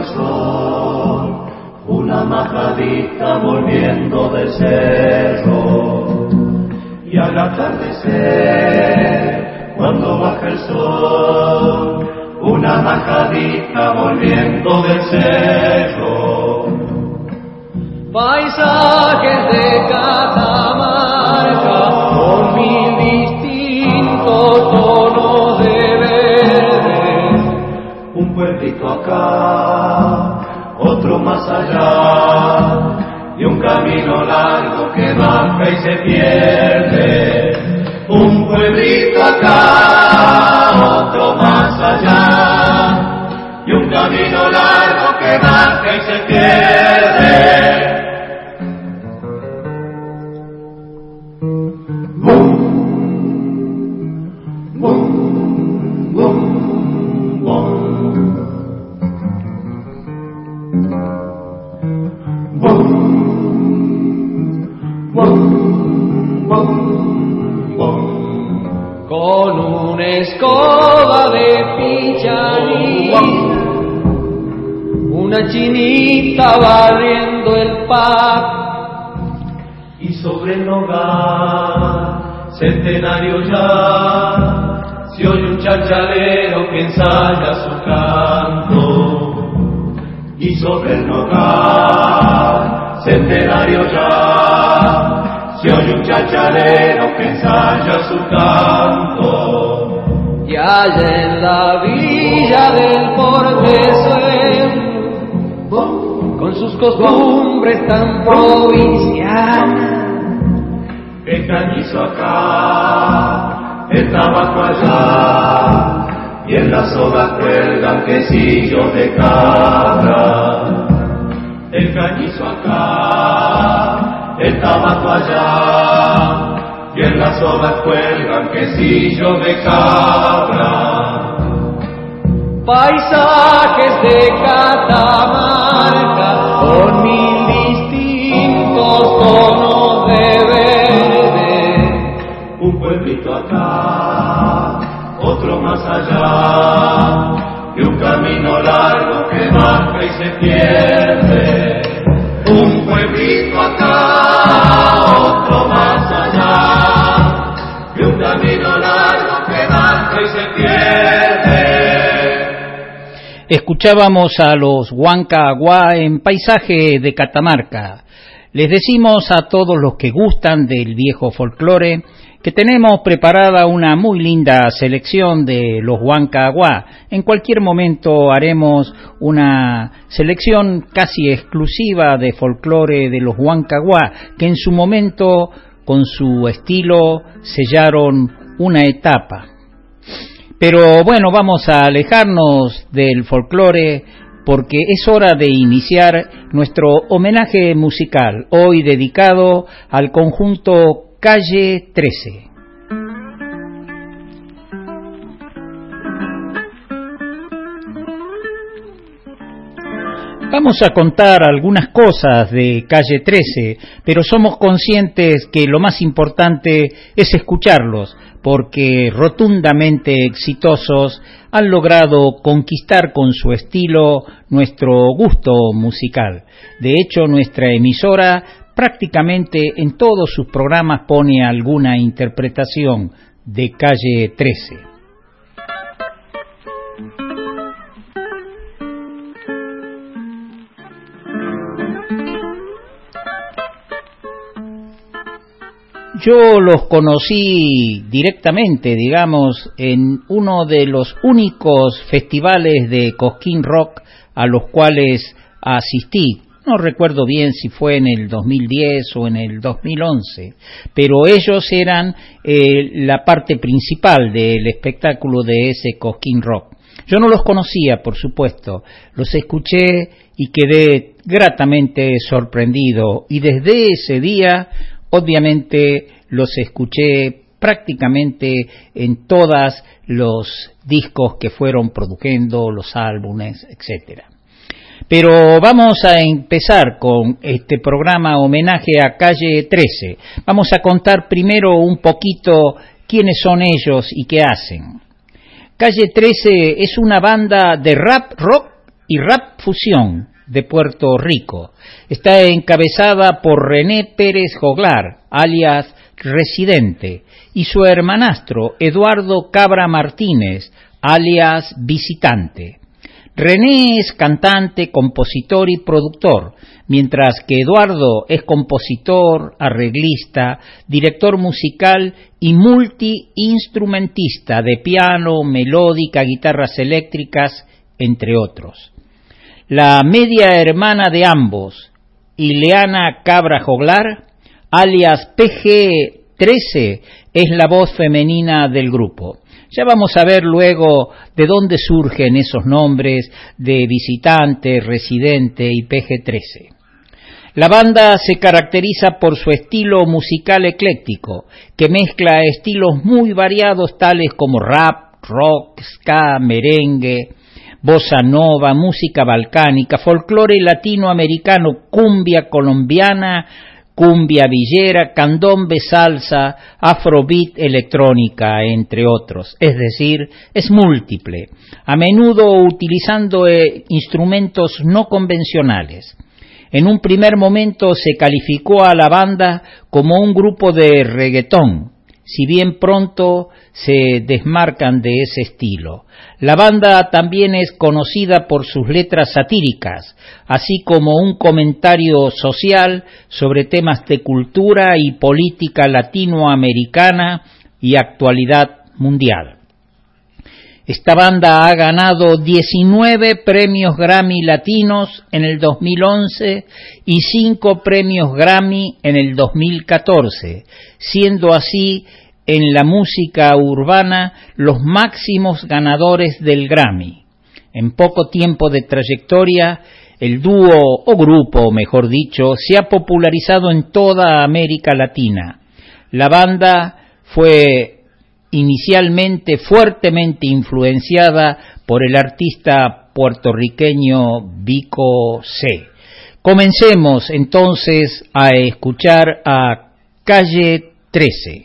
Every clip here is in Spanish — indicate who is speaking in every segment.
Speaker 1: sol, una majadita volviendo del cerro, y al atardecer, cuando baja el sol, una majadita volviendo del cerro.
Speaker 2: Paisajes de Catamarca con mil distintos tonos de verde.
Speaker 1: Un pueblito acá, otro más allá, y un camino largo que baja y se pierde. Un pueblito acá, otro más allá, y un camino largo que baja y se pierde.
Speaker 2: Con una escoba de pichanita, una chinita barriendo el pasto,
Speaker 1: y sobre el hogar centenario ya se oye un chachalero que ensaya su canto. Y sobre el hogar centenario ya se oye un chachalero que ensaya su canto.
Speaker 2: y allá en la villa del Portezuelo, con sus costumbres tan provinciales,
Speaker 1: el cañizo acá, el tabaco allá, y en la soga cuelgan quesillos de cabra. El cañizo acá, el tabaco allá, y en la soga cuelgan quesillos de cabra.
Speaker 2: Paisajes de Catamarca con mil distintos tonos de verde.
Speaker 1: Un pueblito acá, otro más allá, y un camino largo que baja y se pierde. Un pueblito acá, otro más allá, y un camino largo que baja y se pierde.
Speaker 3: Escuchábamos a los Huanca Aguá en Paisaje de Catamarca. Les decimos a todos los que gustan del viejo folclore que tenemos preparada una muy linda selección de los Huanca Aguá. En cualquier momento haremos una selección casi exclusiva de folclore de los Huanca Aguá, que en su momento, con su estilo, sellaron una etapa. Pero bueno, vamos a alejarnos del folclore porque es hora de iniciar nuestro homenaje musical, hoy dedicado al conjunto Calle 13. Vamos a contar algunas cosas de Calle 13, pero somos conscientes que lo más importante es escucharlos, porque rotundamente exitosos han logrado conquistar con su estilo nuestro gusto musical. De hecho, nuestra emisora prácticamente en todos sus programas pone alguna interpretación de Calle 13. Yo los conocí directamente, digamos, en uno de los únicos festivales de Cosquín Rock a los cuales asistí. No recuerdo bien si fue en el 2010 o en el 2011, pero ellos eran la parte principal del espectáculo de ese Cosquín Rock. Yo no los conocía, por supuesto, los escuché y quedé gratamente sorprendido, y desde ese día obviamente los escuché prácticamente en todos los discos que fueron produciendo, los álbumes, etcétera. Pero vamos a empezar con este programa homenaje a Calle 13. Vamos a contar primero un poquito quiénes son ellos y qué hacen. Calle 13 es una banda de rap rock y rap Fusión de Puerto Rico. Está encabezada por René Pérez Joglar, alias Residente, y su hermanastro Eduardo Cabra Martínez, alias Visitante. René es cantante, compositor y productor, mientras que Eduardo es compositor, arreglista, director musical y multiinstrumentista de piano, melódica, guitarras eléctricas, entre otros. La media hermana de ambos, Ileana Cabra Joglar, alias PG-13, es la voz femenina del grupo. Ya vamos a ver luego de dónde surgen esos nombres de Visitante, Residente y PG-13. La banda se caracteriza por su estilo musical ecléctico, que mezcla estilos muy variados tales como rap, rock, ska, merengue, bossa nova, música balcánica, folclore latinoamericano, cumbia colombiana, cumbia villera, candombe, salsa, afrobeat, electrónica, entre otros. Es decir, es múltiple, a menudo utilizando instrumentos no convencionales. En un primer momento se calificó a la banda como un grupo de reggaetón, si bien pronto se desmarcan de ese estilo. La banda también es conocida por sus letras satíricas, así como un comentario social sobre temas de cultura y política latinoamericana y actualidad mundial. Esta banda ha ganado 19 premios Grammy latinos en el 2011 y 5 premios Grammy en el 2014, siendo así en la música urbana los máximos ganadores del Grammy. En poco tiempo de trayectoria, el dúo o grupo, mejor dicho, se ha popularizado en toda América Latina. La banda fue inicialmente fuertemente influenciada por el artista puertorriqueño Vico C. Comencemos entonces a escuchar a Calle 13.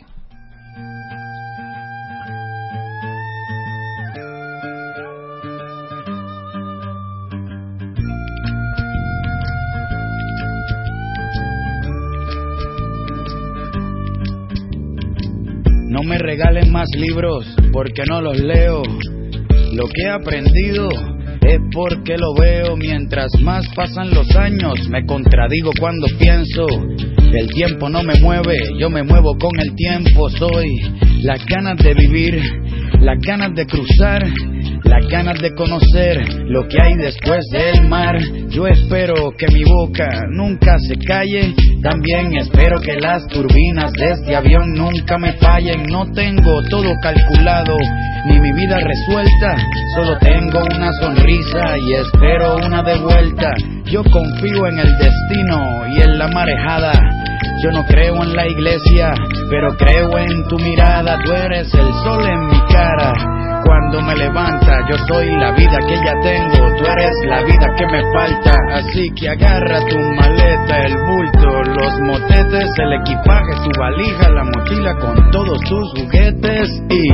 Speaker 4: No me regalen más libros porque no los leo. Lo que he aprendido es porque lo veo. Mientras más pasan los años me contradigo cuando pienso. El tiempo no me mueve, yo me muevo con el tiempo. Soy las ganas de vivir, las ganas de cruzar, las ganas de conocer lo que hay después del mar. Yo espero que mi boca nunca se calle. También espero que las turbinas de este avión nunca me fallen. No tengo todo calculado, ni mi vida resuelta. Solo tengo una sonrisa y espero una de vuelta. Yo confío en el destino y en la marejada. Yo no creo en la iglesia, pero creo en tu mirada. Tú eres el sol en mi cara. Cuando me levanta, yo soy la vida que ya tengo. Tú eres la vida que me falta. Así que agarra tu maleta, el bulto, los motetes, el equipaje, tu valija, la mochila con todos tus juguetes y...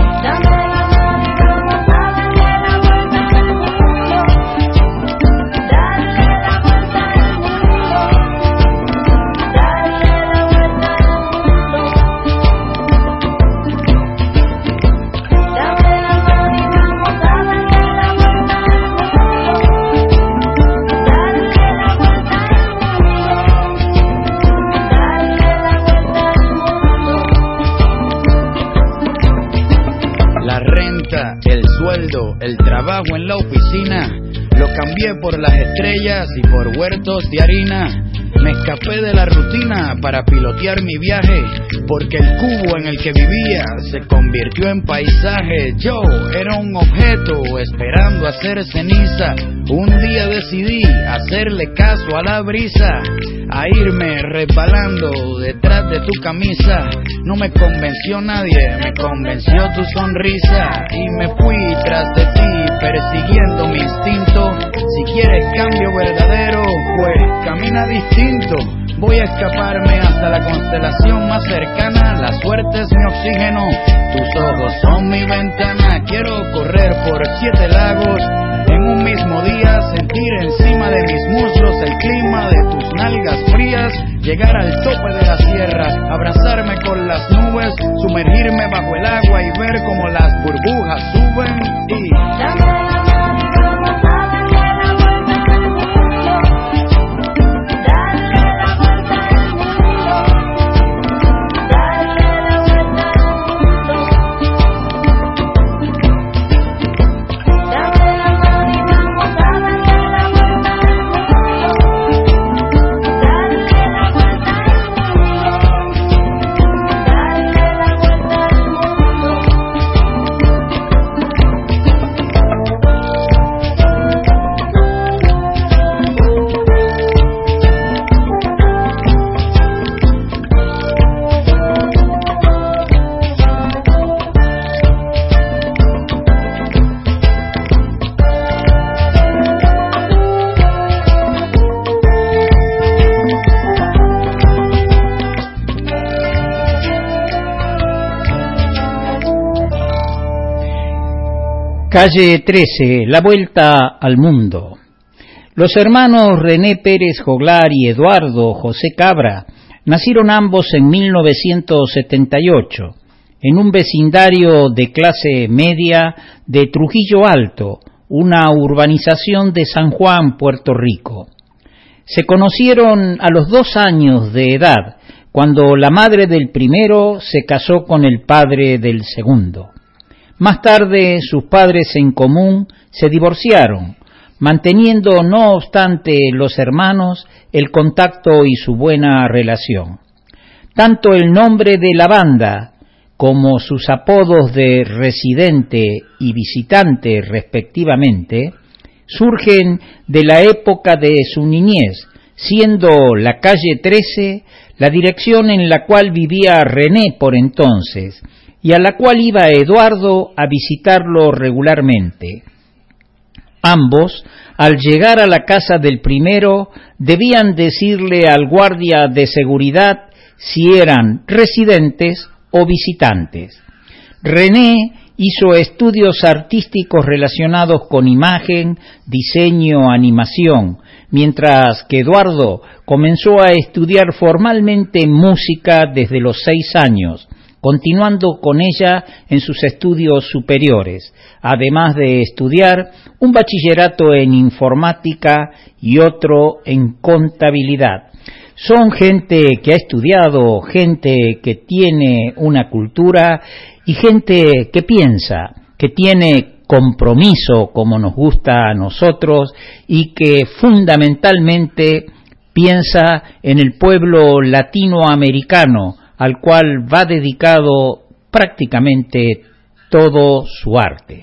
Speaker 4: El sueldo, el trabajo en la oficina, lo cambié por las estrellas y por huertos de harina. Me escapé de la rutina para pilotear mi viaje, porque el cubo en el que vivía se convirtió en paisaje. Yo era un objeto esperando a ser ceniza. Un día decidí hacerle caso a la brisa, a irme resbalando detrás de tu camisa. No me convenció nadie, me convenció tu sonrisa, y me fui tras de ti persiguiendo mi instinto. Si quieres cambio verdadero, pues camina distinto. Voy a escaparme hasta la constelación más cercana. La suerte es mi oxígeno, tus ojos son mi ventana. Quiero correr por 7 lagos en un mismo día, sentir encima llegar al tope de la sierra, abrazarme con las nubes, sumergirme bajo el agua y ver como las burbujas suben y...
Speaker 3: Calle 13, la vuelta al mundo. Los hermanos René Pérez Joglar y Eduardo José Cabra nacieron ambos en 1978, en un vecindario de clase media de Trujillo Alto, una urbanización de San Juan, Puerto Rico. Se conocieron a los 2 años de edad, cuando la madre del primero se casó con el padre del segundo. Más tarde, sus padres en común se divorciaron, manteniendo no obstante los hermanos el contacto y su buena relación. Tanto el nombre de la banda como sus apodos de residente y visitante respectivamente surgen de la época de su niñez, siendo la calle 13 la dirección en la cual vivía René por entonces, y a la cual iba Eduardo a visitarlo regularmente. Ambos, al llegar a la casa del primero, debían decirle al guardia de seguridad si eran residentes o visitantes. René hizo estudios artísticos relacionados con imagen, diseño, animación, mientras que Eduardo comenzó a estudiar formalmente música desde los 6 años, continuando con ella en sus estudios superiores, además de estudiar un bachillerato en informática y otro en contabilidad. Son gente que ha estudiado, gente que tiene una cultura y gente que piensa, que tiene compromiso como nos gusta a nosotros y que fundamentalmente piensa en el pueblo latinoamericano, al cual va dedicado prácticamente todo su arte.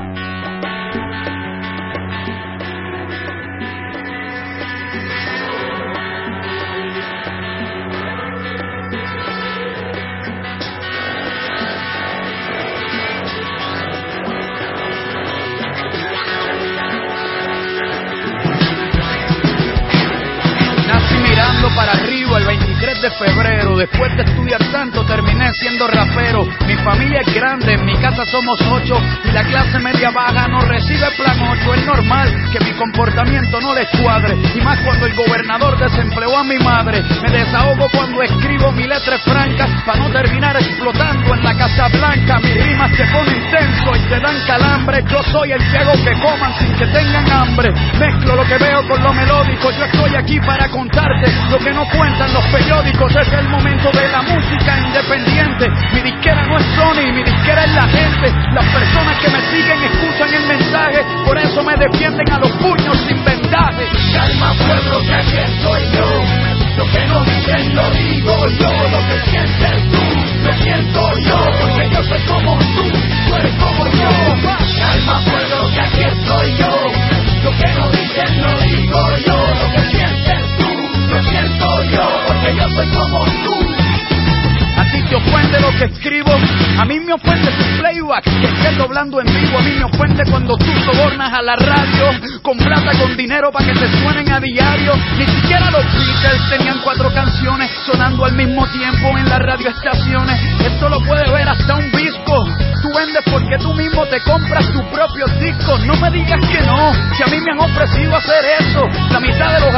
Speaker 4: Para arriba el 23 de febrero, después de estudiar tanto terminé siendo rapero. Mi familia es grande, en mi casa somos 8 y la clase media baja no recibe plan 8. Es normal que mi comportamiento no les cuadre, y más cuando el gobernador desempleó a mi madre. Me desahogo cuando escribo mi letra franca para no terminar explotando en la Casa Blanca. Mis rimas se ponen tenso y te dan calambre. Yo soy el que hago que coman sin que tengan hambre. Mezclo lo que veo con lo melódico. Yo estoy aquí para contarte lo que no cuentan los periódicos. Es el momento de la música independiente. Mi disquera no es Sony, mi disquera es la gente. Las personas que me siguen escuchan el mensaje, por eso me defienden a los puños sin vendaje.
Speaker 1: Calma pueblo, que aquí estoy yo. Lo que no dicen lo digo yo. Lo que sientes tú, lo siento yo. Porque yo soy como tú eres como yo. Calma pueblo, que aquí estoy yo. Lo que no dicen lo digo yo. Lo que sientes tú, lo siento yo, porque yo soy como tú.
Speaker 4: A ti te ofende lo que escribo, a mí me ofende tu playback, que estés doblando en vivo. A mí me ofende cuando tú sobornas a la radio con plata, con dinero para que te suenen a diario. Ni siquiera los Beatles tenían 4 canciones sonando al mismo tiempo en las radioestaciones. Esto lo puede ver hasta un disco. Tú vendes porque tú mismo te compras tus propios discos. No me digas que no, si a mí me han ofrecido hacer eso. La mitad de los artistas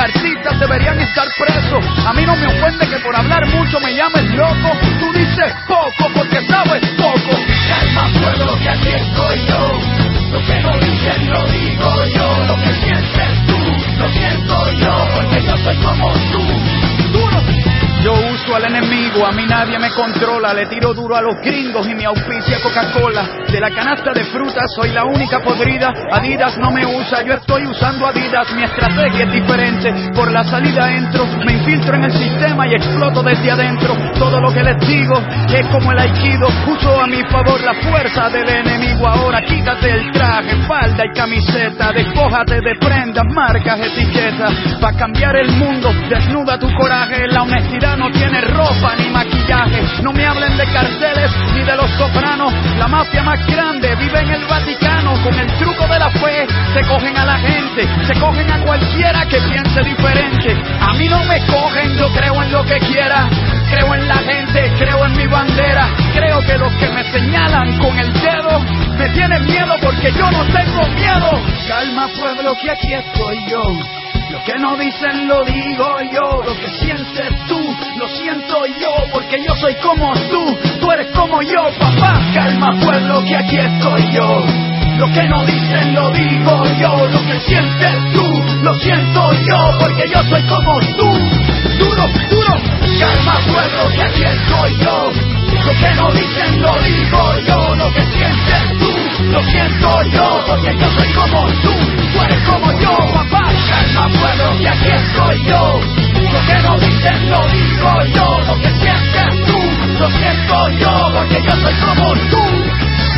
Speaker 4: artistas deberían estar presos. A mí no me ofende que por hablar mucho me llames loco. Tú dices poco porque sabes poco.
Speaker 1: Calma pueblo que aquí estoy yo. Lo que no dicen lo digo yo. Lo que sientes tú lo siento yo. Porque yo soy como tú.
Speaker 4: Duro. Yo uso al enemigo, a mí nadie me controla. Le tiro duro a los gringos y me auspicia Coca-Cola. De la canasta de frutas soy la única podrida. Adidas no me usa, yo estoy usando Adidas. Mi estrategia es diferente, por la salida entro. Me infiltro en el sistema y exploto desde adentro. Todo lo que les digo es como el aikido. Uso a mi favor la fuerza del enemigo. Ahora quítate el traje, falda y camiseta. Despójate de prendas, marcas, etiquetas. Pa' cambiar el mundo, desnuda tu coraje. La honestidad no tiene ropa ni maquillaje. No me hablen de carteles ni de los sopranos. La mafia más grande vive en el Vaticano. Con el truco de la fe se cogen a la gente, se cogen a cualquiera que piense diferente. A mí no me cogen, yo creo en lo que quiera. Creo en la gente, creo en mi bandera. Creo que los que me señalan con el dedo me tienen miedo porque yo no tengo miedo. Calma pueblo que aquí estoy yo. Lo que no dicen lo digo yo. Lo que sientes tú lo siento yo. Porque yo soy como tú eres como yo, papá. Calma pueblo que aquí estoy yo. Lo que no dicen lo digo yo. Lo que sientes tú lo siento yo. Porque yo soy como tú. Duro, duro. Calma pueblo que aquí estoy yo. Lo que no dicen lo digo yo. Lo que sientes tú lo siento yo. Porque yo soy como tú eres como yo, papá. Calma pueblo que aquí estoy yo. Lo que no dicen lo digo yo. Lo que sientes tú lo siento yo. Porque yo soy como tú.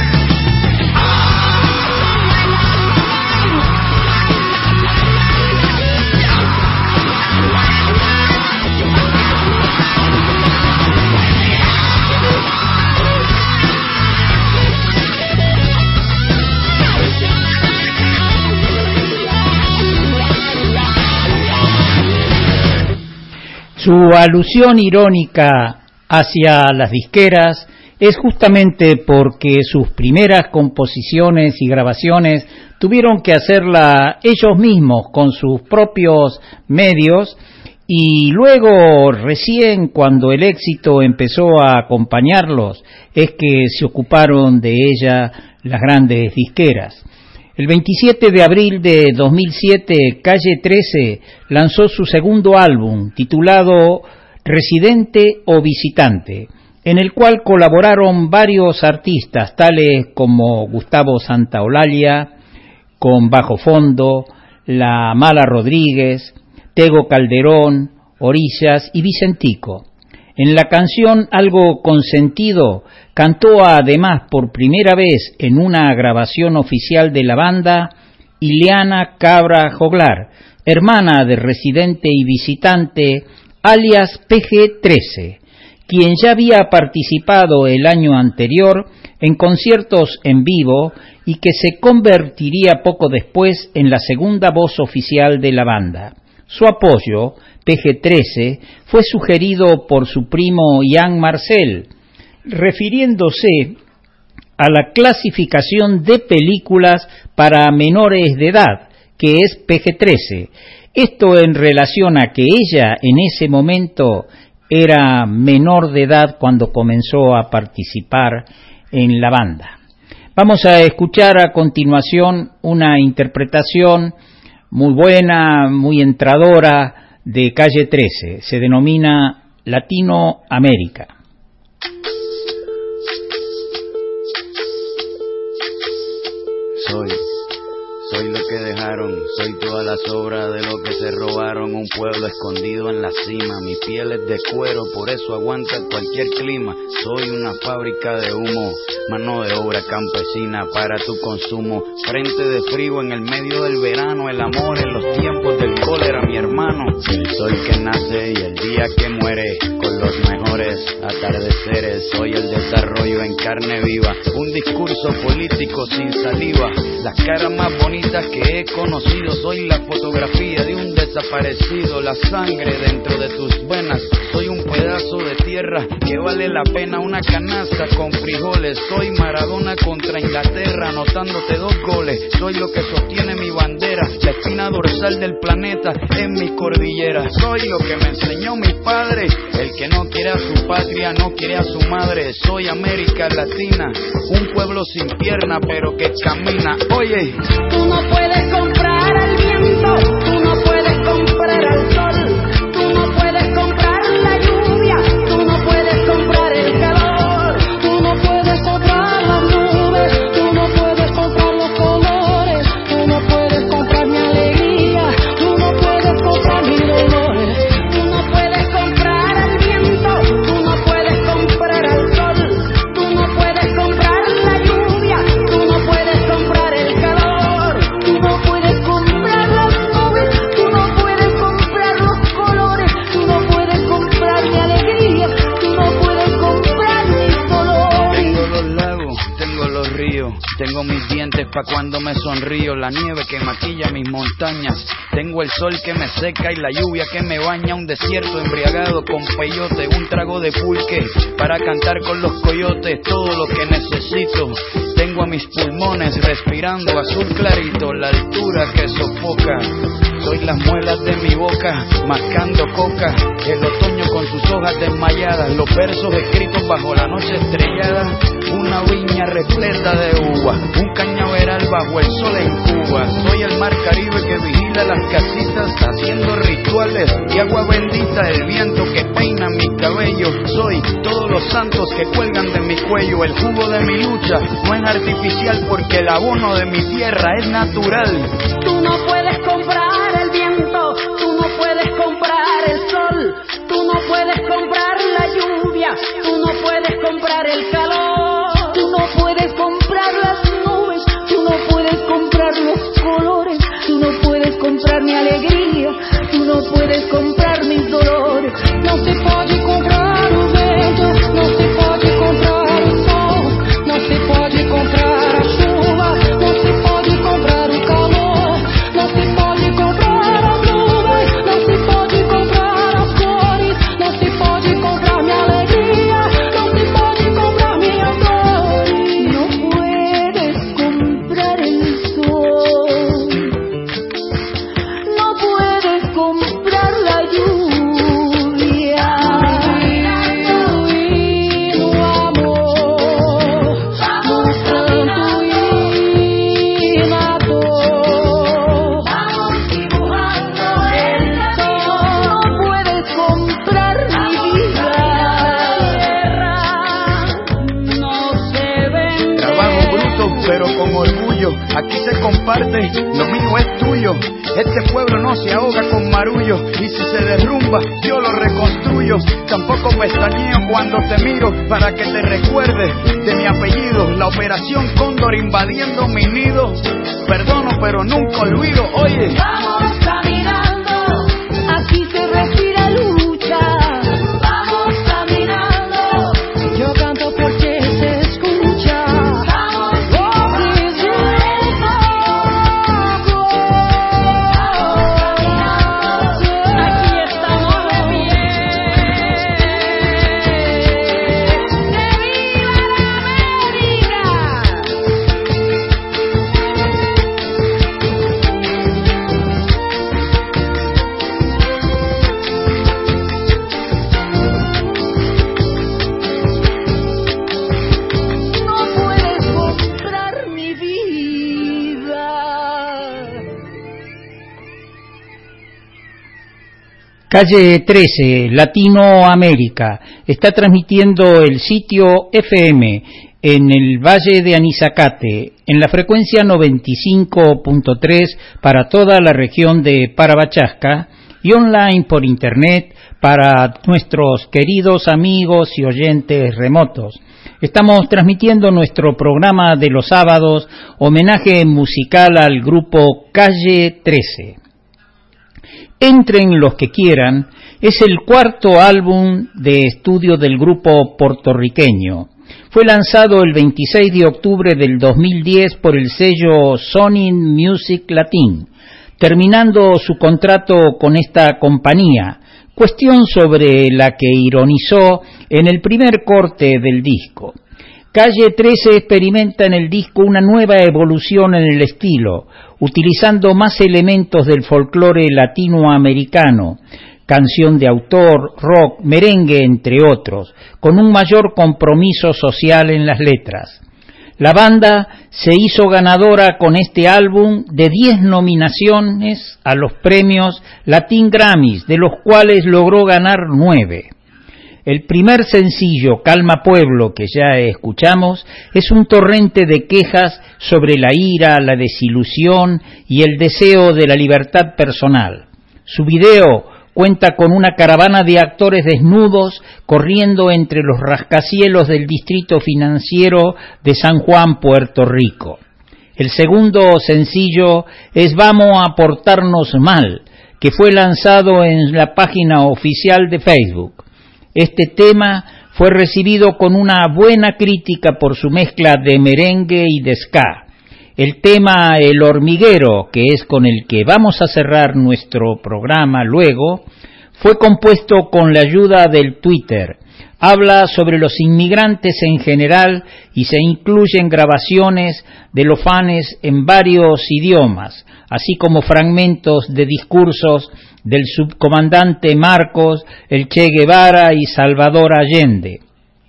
Speaker 3: Su alusión irónica hacia las disqueras es justamente porque sus primeras composiciones y grabaciones tuvieron que hacerla ellos mismos con sus propios medios y luego recién cuando el éxito empezó a acompañarlos es que se ocuparon de ella las grandes disqueras. El 27 de abril de 2007, Calle 13 lanzó su segundo álbum, titulado Residente o Visitante, en el cual colaboraron varios artistas, tales como Gustavo Santaolalla, con Bajo Fondo, La Mala Rodríguez, Tego Calderón, Orillas y Vicentico. En la canción Algo Consentido cantó además por primera vez en una grabación oficial de la banda Ileana Cabra Joglar, hermana de Residente y Visitante, alias PG-13, quien ya había participado el año anterior en conciertos en vivo y que se convertiría poco después en la segunda voz oficial de la banda. Su apoyo, PG-13, fue sugerido por su primo Ian Marcel, refiriéndose a la clasificación de películas para menores de edad, que es PG-13. Esto en relación a que ella en ese momento era menor de edad cuando comenzó a participar en la banda. Vamos a escuchar a continuación una interpretación muy buena, muy entradora de Calle 13. Se denomina Latinoamérica.
Speaker 4: Soy lo que dejaron, soy toda la sobra de lo que se robaron. Un pueblo escondido en la cima, mi piel es de cuero, por eso aguanta cualquier clima. Soy una fábrica de humo, mano de obra campesina para tu consumo. Frente de frío en el medio del verano, el amor en los tiempos del cólera, mi hermano. Soy que nace y el día que muere, con los mejores atardeceres. Soy el desarrollo en carne viva, un discurso político sin saliva. Las caras más bonitas que he conocido, soy la fotografía de un desaparecido, la sangre dentro de tus venas. Soy un pedazo de tierra que vale la pena una canasta con frijoles. Soy Maradona contra Inglaterra, anotándote 2 goles. Soy lo que sostiene mi bandera, la espina dorsal sal del planeta en mi cordillera. Soy lo que me enseñó mi padre, el que no quiere a su patria, no quiere a su madre. Soy América Latina, un pueblo sin pierna pero que camina. Oye,
Speaker 1: tú no puedes comprar al viento, tú no puedes comprar al sol, tú no puedes comprar la lluvia, tú no puedes comprar el calor, tú no puedes comprar las nubes, tú no puedes comprar los colores, tú no puedes comprar mi alegría, tú no puedes comprar mis dolores, tú no puedes comprar al viento, tú no puedes comprar al sol, tú no puedes comprar la lluvia, tú no puedes comprar el calor, tú no puedes comprar las nubes, tú no puedes comprar los colores, tú no puedes comprar mi alegría, tú no puedes comprar mis dolores.
Speaker 4: tengo los lagos, tengo los ríos, tengo mis dientes pa' cuando me sonrío, la nieve que maquilla mis montañas, tengo el sol que me seca y la lluvia que me baña, un desierto embriagado con peyote, un trago de pulque para cantar con los coyotes, todo lo que necesito. Tengo a mis pulmones respirando azul clarito, la altura que sofoca. Soy las muelas de mi boca, mascando coca, el otoño con sus hojas desmayadas, los versos escritos bajo la noche estrellada, una viña repleta de uva, un cañaveral bajo el sol en Cuba. Soy el mar Caribe que vigila las casitas, haciendo rituales y agua bendita, el viento que peina mi cabello. Soy todos los santos que cuelgan de mi cuello, el jugo de mi lucha no es artificial porque el abono de mi tierra es natural.
Speaker 1: Tú no puedes comprar el viento, tú no puedes comprar el sol, tú no puedes comprar la lluvia, tú no puedes comprar el calor, tú no puedes comprar las nubes, tú no puedes comprar los colores, tú no puedes comprar mi alegría, tú no puedes comprar mis dolores. No se puede comprar o vento, no se puede comprar o sol, no se puede comprar a chuva, no se pode comprar o calor, não se pode comprar as nuvens, não se pode comprar as cores, não se pode comprar minha alegria, não se pode comprar minha dor. Não puedes comprar el sol, não puedes comprar la lluvia, y no amor, mostrando y nato. Vamos dibujando el sol, no puedes comprar mi vida, no se vende.
Speaker 4: Trabajo bruto pero con orgullo, aquí se comparte, lo mío es tuyo. Este pueblo no se ahoga con marullo, y si se derrumba yo lo reconstruyo. Tampoco pestañeo cuando te miro para que te recuerdes de mi apellido. La operación Cóndor invadiendo mi nido, perdono pero nunca olvido. Oye,
Speaker 1: Vamos caminando, aquí se respira lucha. Vamos caminando, yo canto porque se escucha. Vamos aquí estamos de pie. ¡Que viva la América! No puedes comprar mi vida.
Speaker 3: Calle 13, Latinoamérica, está transmitiendo el sitio FM en el Valle de Anizacate, en la frecuencia 95.3 para toda la región de Parabachasca y online por internet para nuestros queridos amigos y oyentes remotos. Estamos transmitiendo nuestro programa de los sábados, homenaje musical al grupo Calle 13. Entren los que quieran, es el cuarto álbum de estudio del grupo puertorriqueño. Fue lanzado el 26 de octubre del 2010 por el sello Sony Music Latin, terminando su contrato con esta compañía, cuestión sobre la que ironizó en el primer corte del disco. Calle 13 experimenta en el disco una nueva evolución en el estilo, utilizando más elementos del folclore latinoamericano, canción de autor, rock, merengue, entre otros, con un mayor compromiso social en las letras. La banda se hizo ganadora con este álbum de 10 nominaciones a los premios Latin Grammys, de los cuales logró ganar 9. El primer sencillo, Calma Pueblo, que ya escuchamos, es un torrente de quejas sobre la ira, la desilusión y el deseo de la libertad personal. Su video cuenta con una caravana de actores desnudos corriendo entre los rascacielos del distrito financiero de San Juan, Puerto Rico. El segundo sencillo es Vamos a portarnos mal, que fue lanzado en la página oficial de Facebook. Este tema fue recibido con una buena crítica por su mezcla de merengue y de ska. El tema El Hormiguero, que es con el que vamos a cerrar nuestro programa luego, fue compuesto con la ayuda del Twitter. Habla sobre los inmigrantes en general y se incluyen grabaciones de los fans en varios idiomas, así como fragmentos de discursos del subcomandante Marcos, el Che Guevara y Salvador Allende.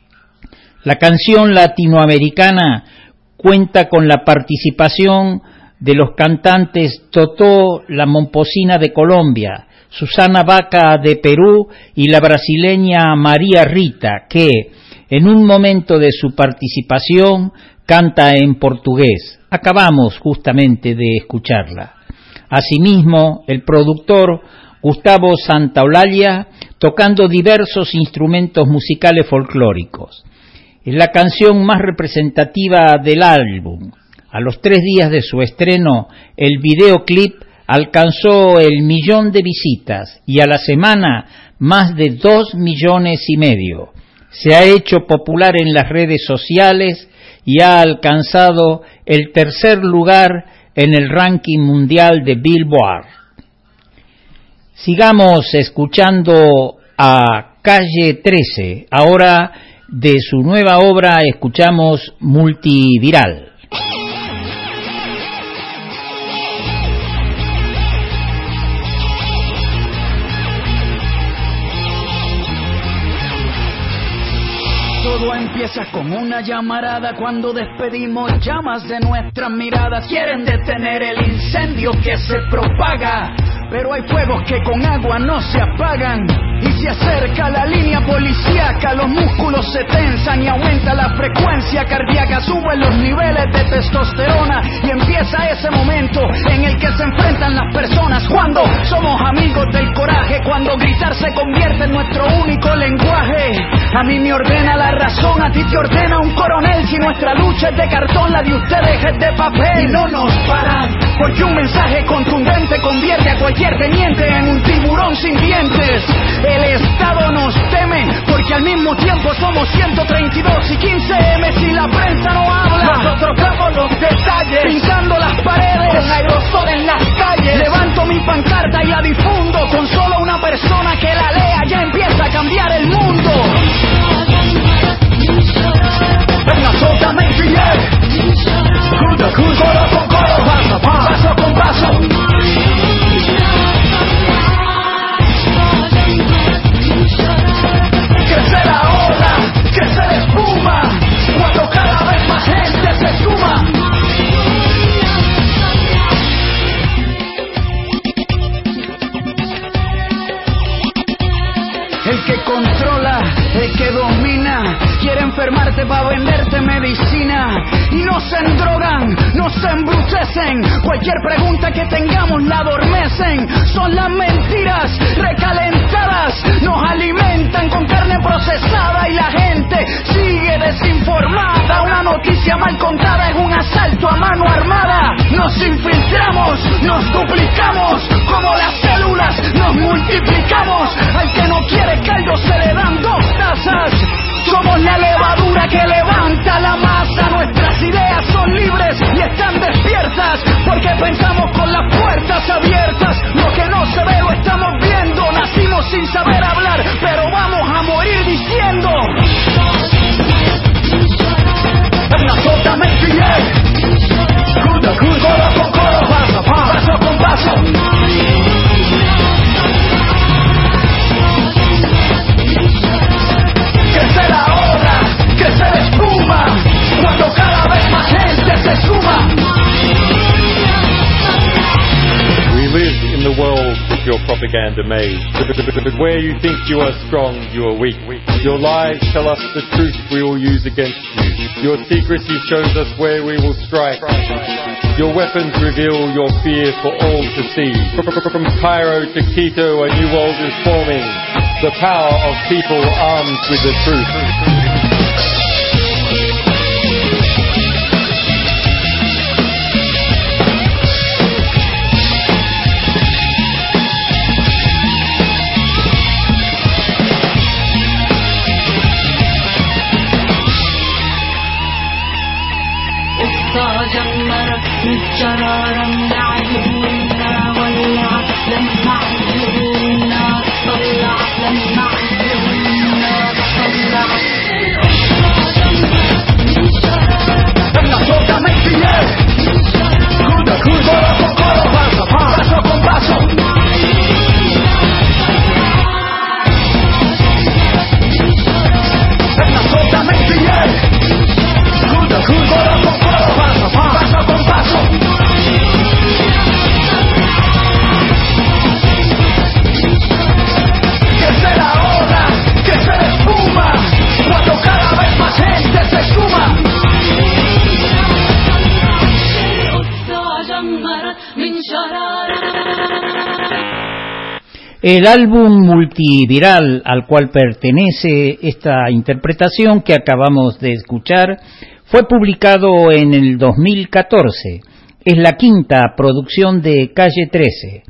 Speaker 3: La canción latinoamericana cuenta con la participación de los cantantes Totó La Momposina de Colombia, Susana Vaca de Perú y la brasileña María Rita, que en un momento de su participación canta en portugués. Acabamos justamente de escucharla. Asimismo, el productor Gustavo Santaolalla tocando diversos instrumentos musicales folclóricos. Es la canción más representativa del álbum. A los 3 días de su estreno, el videoclip alcanzó el 1 millón de visitas y a la semana más de 2,5 millones. Se ha hecho popular en las redes sociales y ha alcanzado el 3er lugar en el ranking mundial de Billboard. Sigamos escuchando a Calle 13. Ahora, de su nueva obra, escuchamos Multiviral.
Speaker 4: Todo empieza con una llamarada cuando despedimos llamas de nuestras miradas. Quieren detener el incendio que se propaga, pero hay fuegos que con agua no se apagan. Y se acerca la línea policíaca, los músculos se tensan y aumenta la frecuencia cardíaca, suben los niveles de testosterona y empieza ese momento en el que se enfrentan las personas. Cuando somos amigos del coraje, cuando gritar se convierte en nuestro único lenguaje. A mí me ordena la razón, a ti te ordena un coronel. Si nuestra lucha es de cartón, la de ustedes es de papel. Y no nos paran, porque un mensaje contundente convierte a cualquier teniente en un tiburón sin dientes. El Estado nos teme, porque al mismo tiempo somos 132 y 15M. Si la prensa no habla, nosotros damos los detalles, pintando las paredes con aerosol en las calles. Levanto mi pancarta y la difundo, con solo una persona que la lea ya empieza a cambiar el mundo. Venga, absolutamente bien. Junto, coro con coro, paso con paso. Crece la ola, crece la espuma, cuando cada vez más gente se suma. El que controla, el que domina, quiere enfermarte para venderte medicina. Y no se endrogan, no se embrutecen, cualquier pregunta que tengamos la adormecen. Son las mentiras recalentadas, nos alimentan con carne procesada y la gente sigue desinformada. Una noticia mal contada es un asalto a mano armada. Nos infiltramos, nos duplicamos, como las células nos multiplicamos. Al que no quiere caldo se le dan 2 tazas. Somos la levadura que levanta la masa. Nuestras ideas son libres y están despiertas, porque pensamos con las puertas abiertas. Lo que no se ve lo estamos viendo. Nacimos sin saber hablar, pero vamos a morir diciendo.
Speaker 5: the world with your propaganda maze. But where you think you are strong, you are weak. Your lies tell us the truth we will use against you. Your secrecy shows us where we will strike. Your weapons reveal your fear for all to see. From Cairo to Quito, a new world is forming. The power of people armed with the truth.
Speaker 3: El álbum multiviral al cual pertenece esta interpretación que acabamos de escuchar fue publicado en el 2014. Es la quinta producción de Calle 13.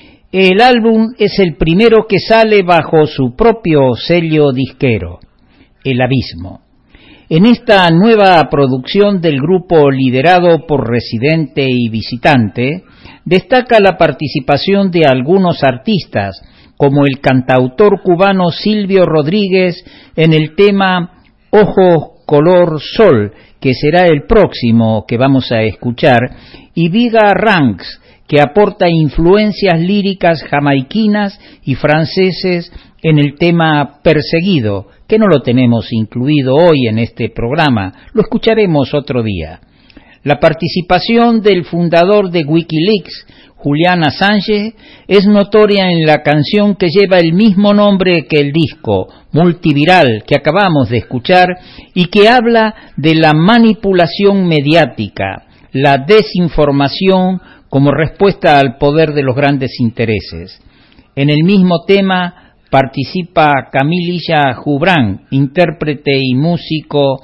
Speaker 3: El álbum es el primero que sale bajo su propio sello disquero, El Abismo. En esta nueva producción del grupo liderado por Residente y Visitante, destaca la participación de algunos artistas, como el cantautor cubano Silvio Rodríguez en el tema Ojos Color Sol, que será el próximo que vamos a escuchar, y Viga Ranks, que aporta influencias líricas jamaiquinas y franceses en el tema Perseguido, que no lo tenemos incluido hoy en este programa, lo escucharemos otro día. La participación del fundador de Wikileaks, Julian Assange, es notoria en la canción que lleva el mismo nombre que el disco, Multiviral, que acabamos de escuchar, y que habla de la manipulación mediática, la desinformación como respuesta al poder de los grandes intereses. En el mismo tema participa Camilla Jubran, intérprete y músico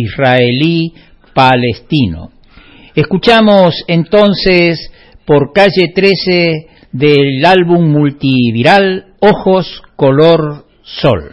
Speaker 3: israelí-palestino. Escuchamos entonces por Calle 13 del álbum multiviral Ojos Color Sol.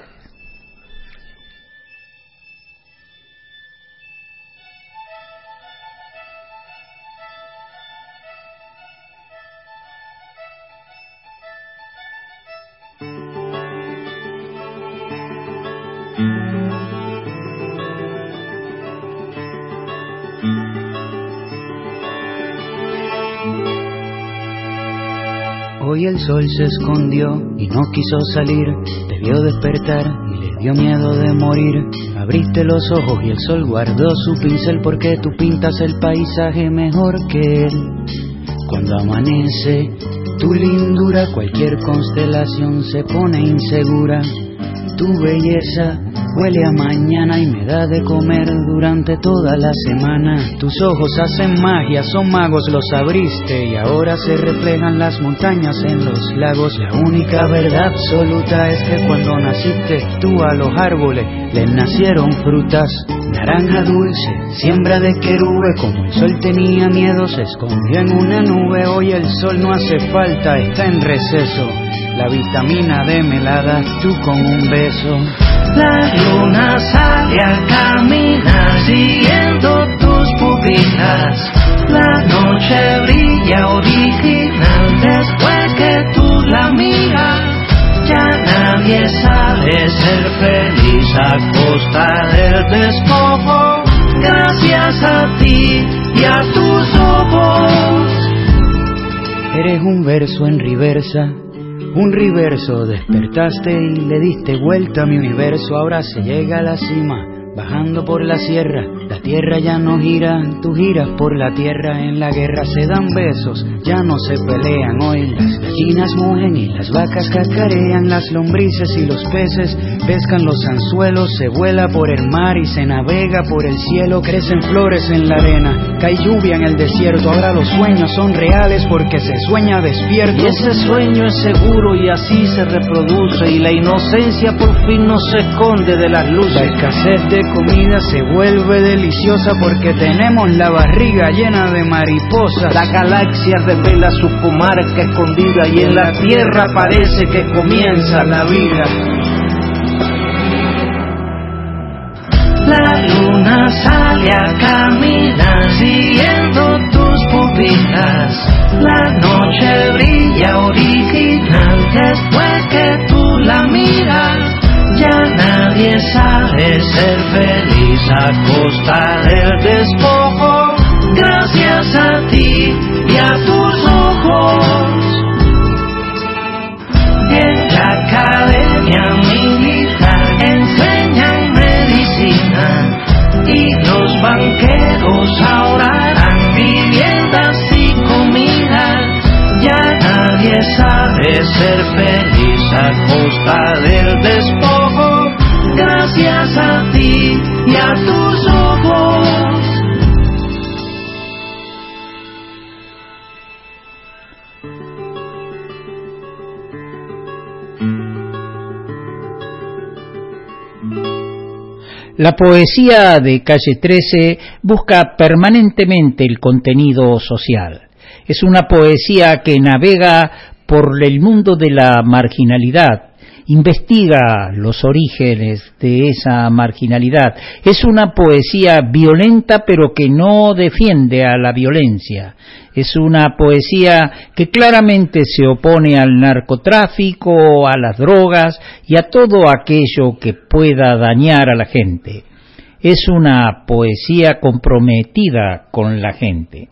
Speaker 6: Hoy el sol se escondió y no quiso salir, te vio despertar y le dio miedo de morir. Abriste los ojos y el sol guardó su pincel, porque tú pintas el paisaje mejor que él. Cuando amanece tu lindura, cualquier constelación se pone insegura. Tu belleza huele a mañana y me da de comer durante toda la semana. Tus ojos hacen magia, son magos, los abriste y ahora se reflejan las montañas en los lagos. La única verdad absoluta es que cuando naciste tú a los árboles les nacieron frutas. Naranja dulce, siembra de querube, como el sol tenía miedo se escondió en una nube. Hoy el sol no hace falta, está en receso. La vitamina D me la das tú con un beso.
Speaker 7: La luna sale a caminar siguiendo tus pupilas. La noche brilla original después que tú la miras. Ya nadie sabe ser feliz a costa del despojo. Gracias a ti y a tus ojos.
Speaker 6: Eres un verso en reversa. Un reverso, despertaste y le diste vuelta a mi universo. Ahora se llega a la cima bajando por la sierra, la tierra ya no gira, tú giras por la tierra, en la guerra se dan besos, ya no se pelean, hoy las gallinas mugen y las vacas cacarean, las lombrices y los peces pescan los anzuelos, se vuela por el mar y se navega por el cielo, crecen flores en la arena, cae lluvia en el desierto, ahora los sueños son reales porque se sueña despierto.
Speaker 7: Y ese sueño es seguro y así se reproduce, y la inocencia por fin no se esconde de las luces.
Speaker 6: La escasez de comida se vuelve deliciosa porque tenemos la barriga llena de mariposas.
Speaker 7: La galaxia revela su comarca escondida y en la tierra parece que comienza la vida. La luna sale a caminar siguiendo tus pupilas. La noche brilla original después que tú la miras. Ya nadie sabe ser feliz a costa del despojo, gracias a ti y a tus ojos. En la academia militar enseñan medicina y los banqueros ahora harán viviendas y comida. Ya nadie sabe ser feliz a costa del despojo, gracias a ti y a tus ojos.
Speaker 3: La poesía de Calle 13 busca permanentemente el contenido social. Es una poesía que navega por el mundo de la marginalidad, investiga los orígenes de esa marginalidad. Es una poesía violenta pero que no defiende a la violencia. Es una poesía que claramente se opone al narcotráfico, a las drogas y a todo aquello que pueda dañar a la gente. Es una poesía comprometida con la gente.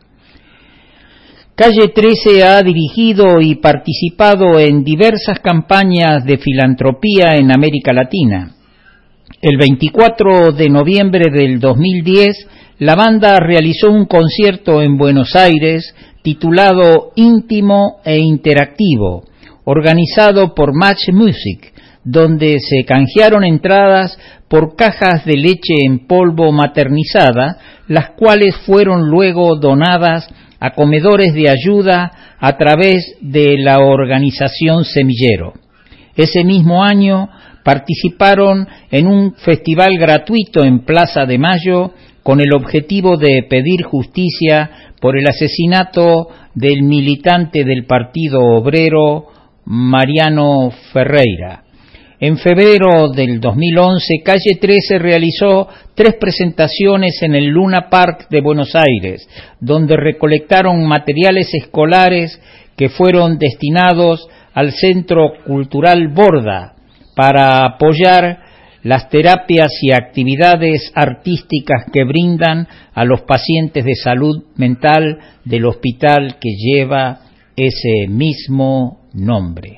Speaker 3: Calle 13 ha dirigido y participado en diversas campañas de filantropía en América Latina. El 24 de noviembre del 2010, la banda realizó un concierto en Buenos Aires titulado Íntimo e Interactivo, organizado por Match Music, donde se canjearon entradas por cajas de leche en polvo maternizada, las cuales fueron luego donadas a comedores de ayuda a través de la organización Semillero. Ese mismo año participaron en un festival gratuito en Plaza de Mayo con el objetivo de pedir justicia por el asesinato del militante del Partido Obrero Mariano Ferreira. En febrero del 2011, Calle 13 realizó 3 presentaciones en el Luna Park de Buenos Aires, donde recolectaron materiales escolares que fueron destinados al Centro Cultural Borda para apoyar las terapias y actividades artísticas que brindan a los pacientes de salud mental del hospital que lleva ese mismo nombre.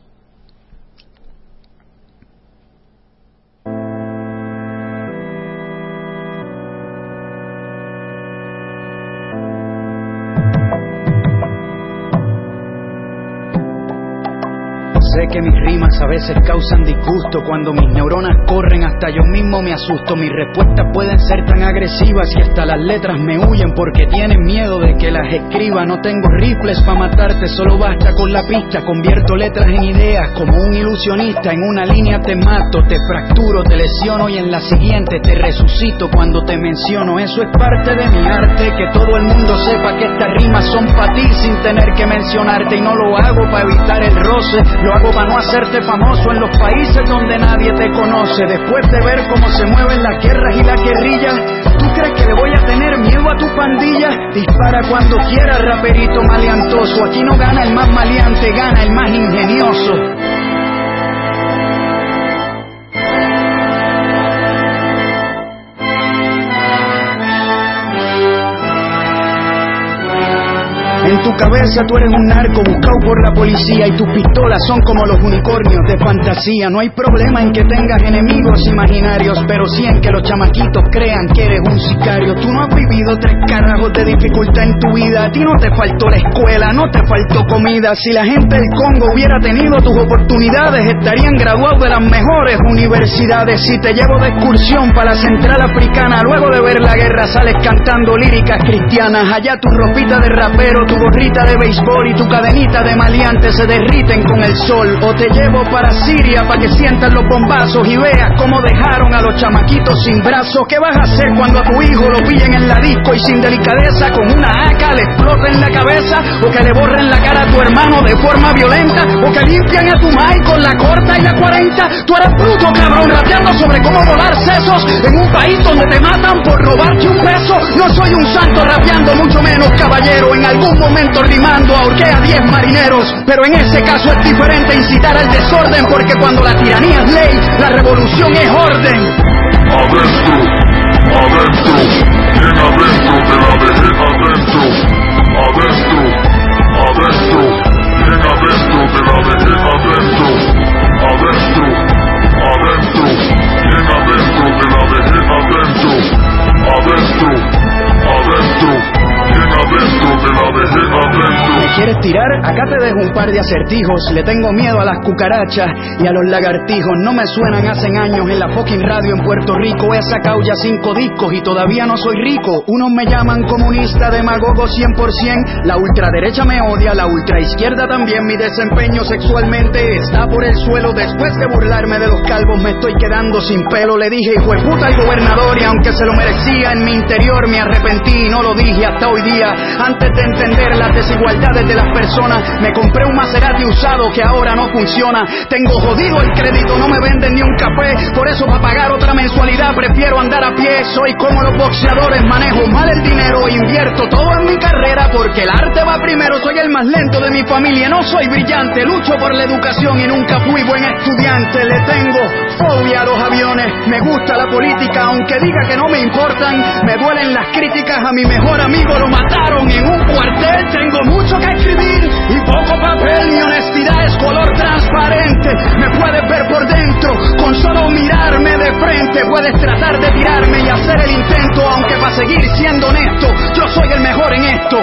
Speaker 6: Sé que mis rimas a veces causan disgusto. Cuando mis neuronas corren hasta yo mismo me asusto. Mis respuestas pueden ser tan agresivas y hasta las letras me huyen porque tienen miedo de que las escriba. No tengo rifles para matarte, solo basta con la pista. Convierto letras en ideas como un ilusionista. En una línea te mato, te fracturo, te lesiono y en la siguiente te resucito cuando te menciono. Eso es parte de mi arte, que todo el mundo sepa que estas rimas son para ti sin tener que mencionarte. Y no lo hago para evitar el roce, lo hago para no hacerte famoso en los países donde nadie te conoce. Después de ver cómo se mueven las guerras y la guerrilla, ¿tú crees que le voy a tener miedo a tu pandilla? Dispara cuando quieras, raperito maleantoso. Aquí no gana el más maleante, gana el más ingenioso.
Speaker 8: tu cabeza tú eres un narco buscado por la policía y tus pistolas son como los unicornios de fantasía. No hay problema en que tengas enemigos imaginarios, pero sí en que los chamaquitos crean que eres un sicario. Tú no has vivido 3 carajos de dificultad en tu vida. A ti no te faltó la escuela, no te faltó comida. Si la gente del Congo hubiera tenido tus oportunidades, estarían graduados de las mejores universidades. Si te llevo de excursión para la central africana, luego de ver la guerra sales cantando líricas cristianas. Allá tu ropita de rapero, tu gorrita de béisbol y tu cadenita de maleante se derriten con el sol. O te llevo para Siria para que sientas los bombazos y veas cómo dejaron a los chamaquitos sin brazos. ¿Qué vas a hacer cuando a tu hijo lo pillen en la disco y sin delicadeza con una AK le exploten la cabeza? O que le borren la cara a tu hermano de forma violenta, o que limpian a tu mai con la corta y la 40. Tú eres bruto, cabrón, rapeando sobre cómo volar sesos en un país donde te matan por robarte un peso. No soy un santo rapeando, mucho menos caballero. En algún momento rimando ahorqué a 10 marineros, pero en ese caso es diferente incitar al desorden, porque cuando la tiranía es ley, la revolución es orden.
Speaker 1: Adentro, adentro, bien adentro de la vejez, adentro, adentro, adentro, bien adentro de la vejez, adentro, adentro, adentro, bien adentro de la vejez, adentro, adentro, adentro, bien adentro de la vejez, adentro.
Speaker 8: ¿Me quieres tirar? Acá te dejo un par de acertijos. Le tengo miedo a las cucarachas y a los lagartijos. No me suenan hace años en la fucking radio en Puerto Rico. He sacado ya 5 discos y todavía no soy rico. Unos me llaman comunista, demagogo 100%. La ultraderecha me odia, la ultraizquierda también. Mi desempeño sexualmente está por el suelo. Después de burlarme de los calvos me estoy quedando sin pelo. Le dije hijo de puta al gobernador y aunque se lo merecía, en mi interior me arrepentí y no lo dije hasta hoy día. Antes de entender las desigualdades de las personas, me compré un Maserati usado que ahora no funciona. Tengo jodido el crédito, no me venden ni un café. Por eso para pagar otra mensualidad prefiero andar a pie. Soy como los boxeadores, manejo mal el dinero. Invierto todo en mi carrera porque el arte va primero. Soy el más lento de mi familia, no soy brillante. Lucho por la educación y nunca fui buen estudiante. Le tengo fobia a los aviones. Me gusta la política aunque diga que no me importan. Me duelen las críticas, a mi mejor amigo lo mataron en un cuartel. Tengo mucho que escribir y poco papel. Mi honestidad es color transparente. Me puedes ver por dentro con solo mirarme de frente. Puedes tratar de tirarme y hacer el intento, aunque para seguir siendo honesto yo soy el mejor en esto.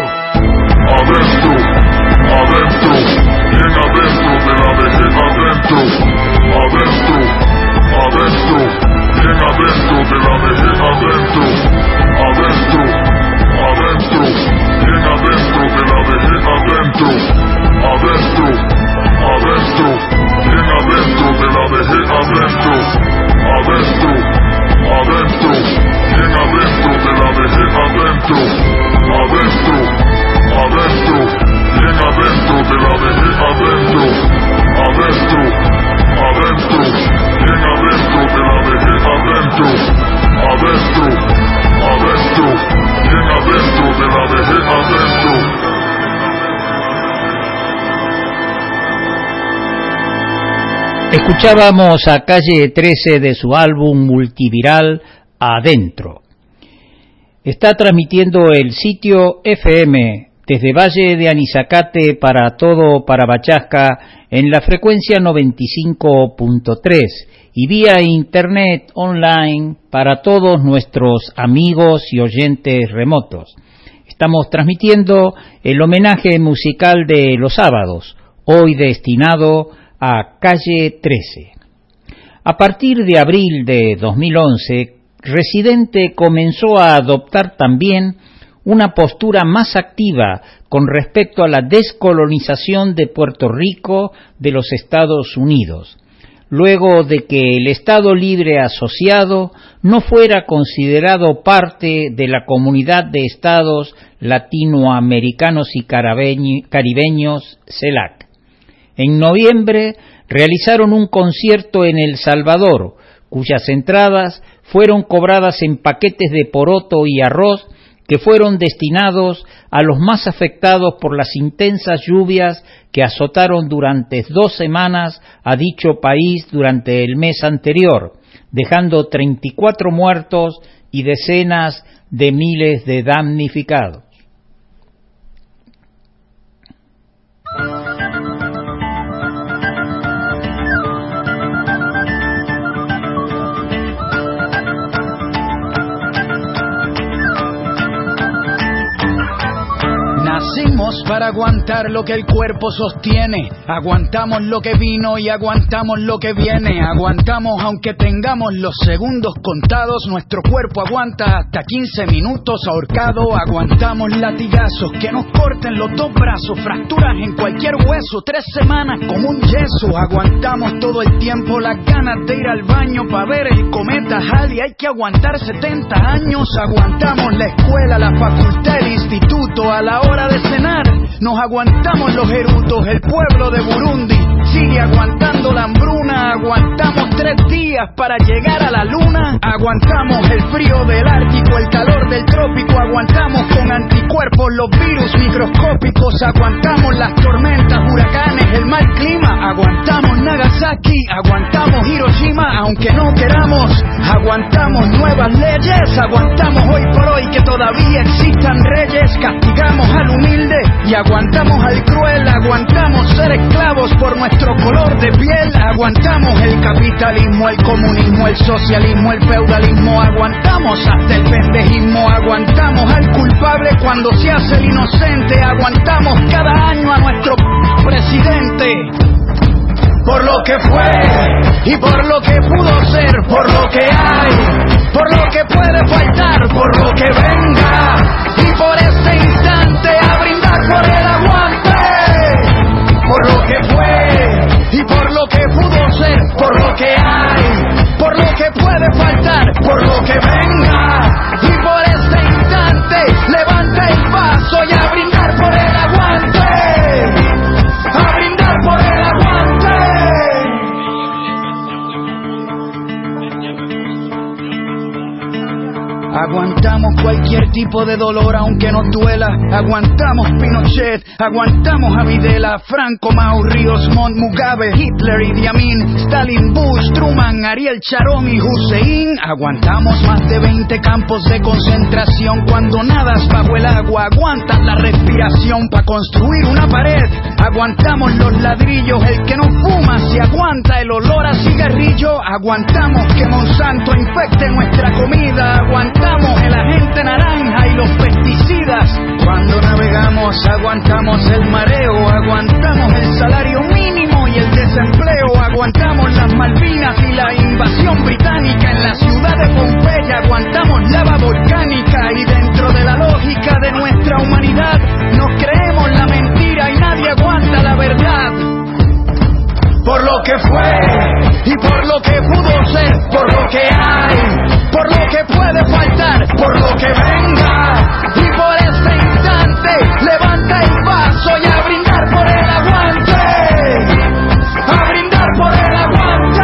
Speaker 1: Adentro, adentro, bien adentro de la vejez, adentro, adentro, adentro, bien adentro de la vejez, adentro, adentro, adentro, bien adentro de la vejez, adentro, adentro, adentro, bien adentro de la vejez, adentro, adentro, adentro, bien adentro de la vejez, adentro, adentro, adentro, bien adentro de la vejez, adentro, adentro, adentro, bien adentro de la vejez, adentro, adentro, adentro, bien adentro de la vejez, adentro.
Speaker 3: Escuchábamos a Calle 13 de su álbum multiviral Adentro. Está transmitiendo el sitio FM desde Valle de Anizacate para todo Parabachasca en la frecuencia 95.3 y vía internet online para todos nuestros amigos y oyentes remotos. Estamos transmitiendo el homenaje musical de los sábados, hoy destinado a Calle 13. A partir de abril de 2011, Residente comenzó a adoptar también una postura más activa con respecto a la descolonización de Puerto Rico de los Estados Unidos, luego de que el Estado Libre Asociado no fuera considerado parte de la Comunidad de Estados Latinoamericanos y Caribeños, CELAC. En noviembre realizaron un concierto en El Salvador, cuyas entradas fueron cobradas en paquetes de poroto y arroz que fueron destinados a los más afectados por las intensas lluvias que azotaron durante 2 semanas a dicho país durante el mes anterior, dejando 34 muertos y decenas de miles de damnificados.
Speaker 8: para aguantar lo que el cuerpo sostiene. Aguantamos lo que vino y aguantamos lo que viene. Aguantamos aunque tengamos los segundos contados. Nuestro cuerpo aguanta hasta 15 minutos ahorcado. Aguantamos latigazos que nos corten los dos brazos, fracturas en cualquier hueso, 3 semanas como un yeso. Aguantamos todo el tiempo las ganas de ir al baño para ver el cometa Halley. Hay que aguantar 70 años. Aguantamos la escuela, la facultad, el instituto. A la hora de cenar nos aguantamos los erutos. El pueblo de Burundi sigue aguantando la hambruna. Aguantamos 3 días para llegar a la luna. Aguantamos el frío del Ártico, el calor del trópico. Aguantamos con anticuerpos los virus microscópicos. Aguantamos las tormentas, huracanes, el mal clima. Aguantamos Nagasaki, aguantamos Hiroshima, aunque no queramos. Aguantamos nuevas leyes, aguantamos hoy por hoy que todavía existan reyes. Castigamos al humilde y aguantamos al cruel. Aguantamos ser esclavos por nuestro color de piel. Aguantamos el capitalismo, el comunismo, el socialismo, el feudalismo. Aguantamos hasta el pendejismo. Aguantamos al culpable cuando se hace el inocente. Aguantamos cada año a nuestro presidente. Por lo que fue y por lo que pudo ser, por lo que hay, por lo que puede faltar, por lo que venga y por este instante a brindar por el aguante. Por lo que fue y por lo que pudo ser, por lo que hay, por lo que puede faltar, por lo que venga y por este instante levanta el vaso y a brindar por el aguante. A brindar por el aguante. Aguantamos cualquier tipo de dolor aunque nos duela. Aguantamos Pinochet, aguantamos a Videla, Franco, Mao, Ríos Montt, Mugabe, Hitler, Idi Amin, Stalin, Bush, Truman, Ariel Sharon y Hussein. Aguantamos más de 20 campos de concentración. Cuando nadas bajo el agua aguantas la respiración para construir una pared. Aguantamos los ladrillos, el que no fuma se aguanta el olor a cigarrillo. Aguantamos que Monsanto infecte nuestra comida. Aguantamos el agente naranja y los pesticidas. Cuando navegamos aguantamos el mareo. Aguantamos el salario mínimo y el desempleo. Aguantamos las Malvinas y la invasión británica en la ciudad de Pompeya. Aguantamos lava volcánica y dentro de la lógica de nuestra humanidad nos creemos la mentira y nadie aguanta la verdad. Por lo que fue y por lo que pudo ser, por lo que hay, por lo que puede faltar, por lo que venga y por este instante levanta el vaso y a brindar por el aguante. A brindar por el aguante.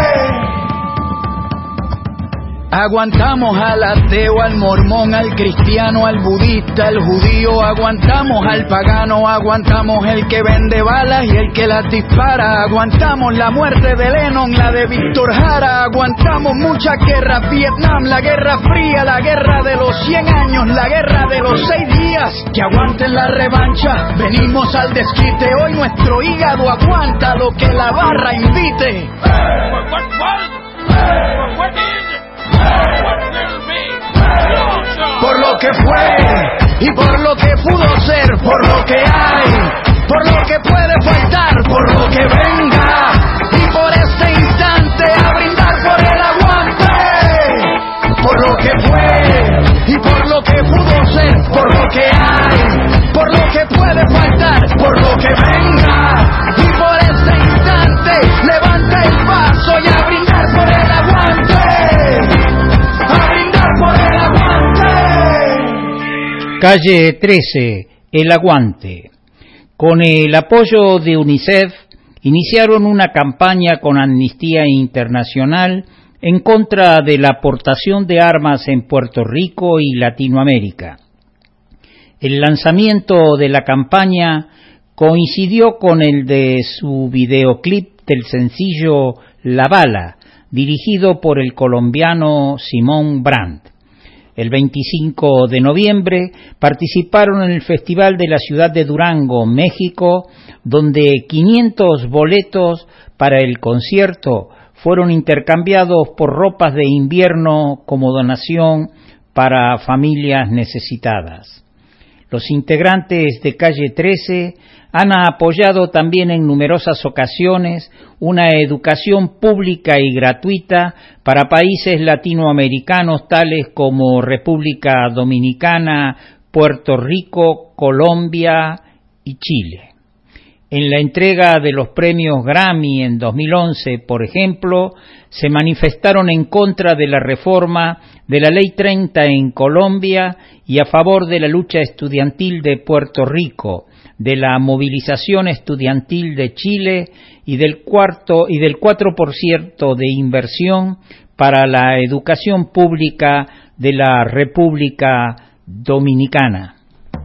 Speaker 8: Aguantamos al ateo, al mormón, al cristiano, al budista, al judío. Aguantamos al pagano, aguantamos el que vende balas y el que las dispara. Aguantamos la muerte de Lennon, la de Víctor Jara. Aguantamos muchas guerras, Vietnam, la Guerra Fría, la guerra de los 100 años, la guerra de los 6 días. Que aguanten la revancha, venimos al desquite. Hoy nuestro hígado aguanta lo que la barra invite. Por lo que fue y por lo que pudo ser, por lo que hay, por lo que puede faltar, por lo que venga y por este instante a brindar por el aguante. Por lo que fue y por lo que pudo ser, por lo que hay, por lo que puede faltar, por lo que venga y por este instante levanta el vaso y a brindar por el aguante. A brindar por el aguante.
Speaker 3: Calle 13, El Aguante. Con el apoyo de UNICEF, iniciaron una campaña con Amnistía Internacional en contra de la aportación de armas en Puerto Rico y Latinoamérica. El lanzamiento de la campaña coincidió con el de su videoclip del sencillo La Bala, dirigido por el colombiano Simón Brandt. El 25 de noviembre participaron en el Festival de la ciudad de Durango, México, donde 500 boletos para el concierto fueron intercambiados por ropas de invierno como donación para familias necesitadas. Los integrantes de Calle 13 han apoyado también en numerosas ocasiones una educación pública y gratuita para países latinoamericanos tales como República Dominicana, Puerto Rico, Colombia y Chile. En la entrega de los premios Grammy en 2011, por ejemplo, se manifestaron en contra de la reforma de la Ley 30 en Colombia y a favor de la lucha estudiantil de Puerto Rico, de la movilización estudiantil de Chile y del 4% de inversión para la educación pública de la República Dominicana.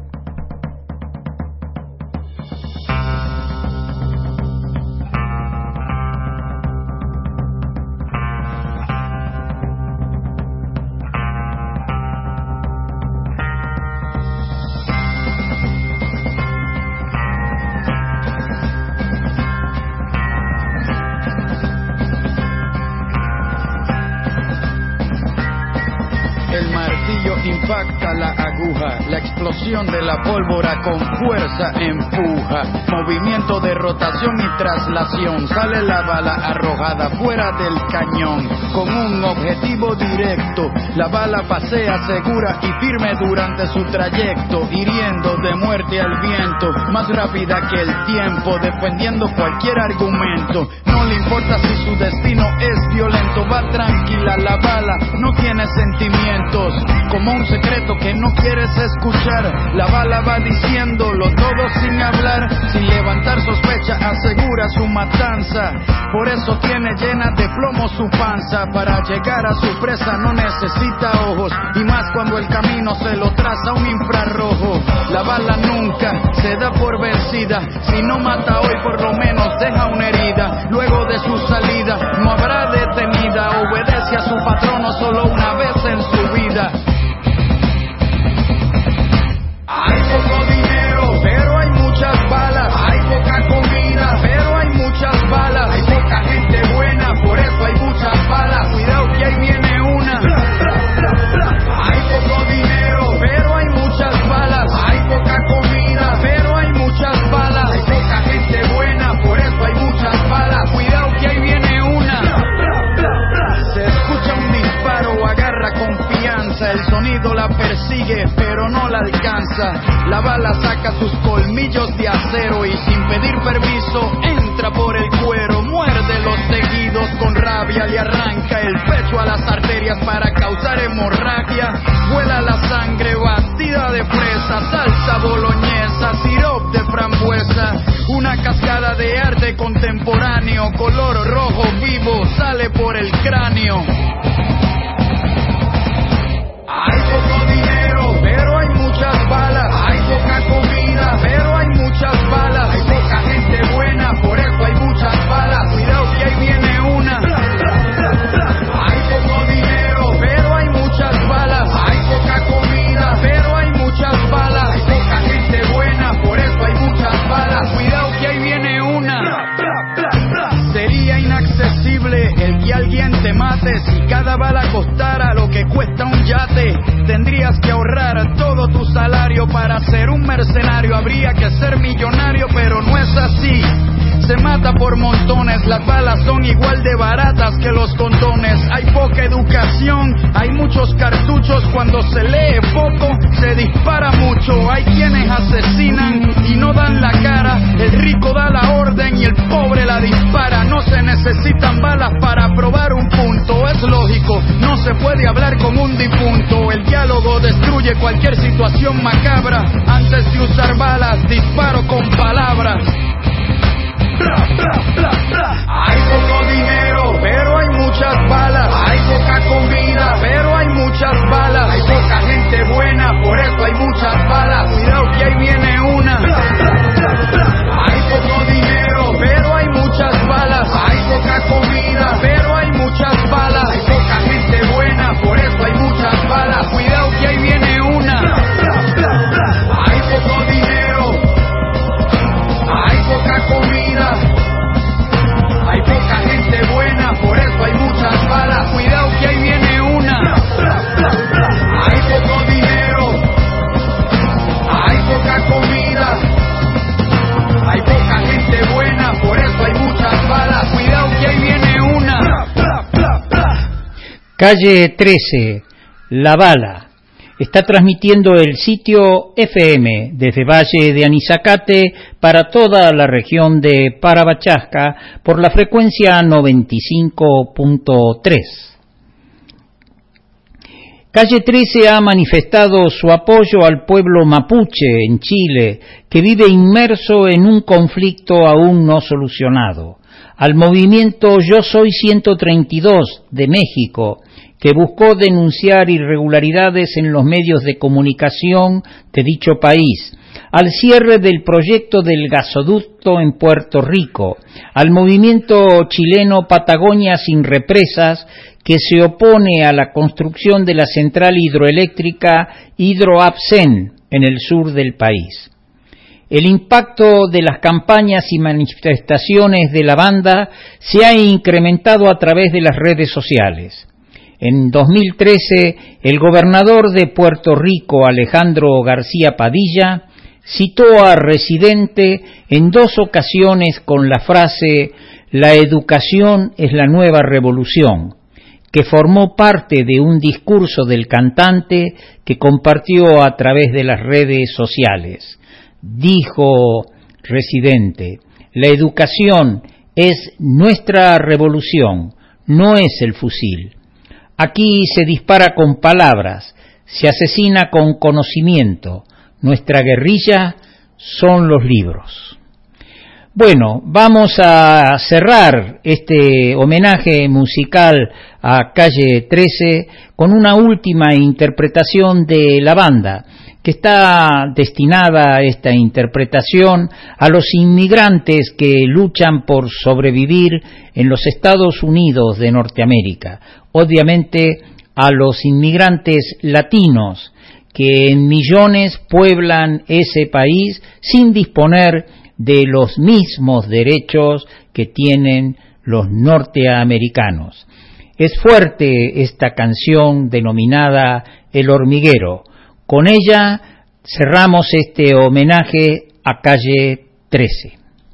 Speaker 4: Impacta la aguja, la explosión de la pólvora con fuerza empuja, movimiento de rotación y traslación, sale la bala arrojada fuera del cañón, con un objetivo directo, la bala pasea segura y firme durante su trayecto, hiriendo de muerte al viento, más rápida que el tiempo, defendiendo cualquier argumento, no le importa si su destino es violento, va tranquila la bala, no tiene sentimientos, como un secreto que no quieres escuchar, la bala va diciéndolo todo sin hablar, sin levantar sospecha, asegura su matanza, por eso tiene llena de plomo su panza, para llegar a su presa no necesita ojos, y más cuando el camino se lo traza un infrarrojo, la bala nunca se da por vencida, si no mata hoy por lo menos deja una herida, luego de su salida no habrá detenida, obedece a su patrono solo una vez en su vida. Hay poco dinero, pero hay muchas balas. Hay poca comida, pero hay muchas balas. Hay poca gente buena, por eso hay muchas balas. Cuidado que ahí viene una. Hay poco dinero, pero hay muchas balas. Hay poca comida, pero hay muchas balas. Hay poca gente buena, por eso hay muchas balas. Cuidado que ahí viene una. Se escucha un disparo, agarra confianza. El sonido la persigue, pero no la alcanza. La bala saca sus colmillos de acero y sin pedir permiso entra por el cuero, muerde los tejidos con rabia, le arranca el pecho a las arterias para causar hemorragia, vuela la sangre batida de fresa, salsa boloñesa, sirop de frambuesa, una cascada de arte contemporáneo, color rojo vivo sale por el cráneo. Hay poco dinero, pero hay muchas balas. Hay poca comida, pero hay muchas balas. Hay poca gente buena, por eso hay muchas balas. Cuidado que ahí viene una. Hay poco dinero, pero hay muchas balas. Hay poca comida, pero hay muchas balas. Hay poca gente buena, por eso hay muchas balas. Cuidado que ahí viene una. Sería inaccesible el que alguien te mate si cada bala costara lo que cuesta un yate. Tendrías que ahorrar todo tu salario para ser un mercenario. Habría que ser millonario, pero no es así. Se mata por montones, las balas son igual de baratas que los condones. Hay poca educación, hay muchos cartuchos. Cuando se lee poco, se dispara mucho. Hay quienes asesinan y no dan la cara. El rico da la orden y el pobre la dispara. No se necesitan balas para probar un punto. Es lógico, no se puede hablar con un difunto. El diálogo destruye cualquier situación macabra. Antes de usar balas, disparo con palabras. Hay poco dinero, pero hay muchas balas. Hay poca comida, pero hay muchas balas. Hay poca gente buena, por eso hay muchas balas. Cuidado que ahí viene una. Hay poco dinero, pero hay muchas balas. Hay poca comida, pero hay muchas balas. Hay poca gente buena, por eso hay muchas balas. Cuidado que ahí viene una. Hay poco dinero.
Speaker 3: Calle 13, La Bala. Está transmitiendo el sitio FM desde Valle de Anizacate para toda la región de Parabachasca por la frecuencia 95.3. Calle 13 ha manifestado su apoyo al pueblo mapuche en Chile, que vive inmerso en un conflicto aún no solucionado, al movimiento Yo Soy 132 de México, que buscó denunciar irregularidades en los medios de comunicación de dicho país, al cierre del proyecto del gasoducto en Puerto Rico, al movimiento chileno Patagonia Sin Represas, que se opone a la construcción de la central hidroeléctrica Hidroapsen en el sur del país. El impacto de las campañas y manifestaciones de la banda se ha incrementado a través de las redes sociales. En 2013, el gobernador de Puerto Rico, Alejandro García Padilla, citó a Residente en 2 ocasiones con la frase «La educación es la nueva revolución», que formó parte de un discurso del cantante que compartió a través de las redes sociales. Dijo Residente: «La educación es nuestra revolución, no es el fusil. Aquí se dispara con palabras, se asesina con conocimiento. Nuestra guerrilla son los libros». Bueno, vamos a cerrar este homenaje musical a Calle 13 con una última interpretación de la banda, que está destinada, esta interpretación, a los inmigrantes que luchan por sobrevivir en los Estados Unidos de Norteamérica, obviamente a los inmigrantes latinos que en millones pueblan ese país sin disponer de los mismos derechos que tienen los norteamericanos. Es fuerte esta canción denominada El Hormiguero. Con ella cerramos este homenaje a Calle 13.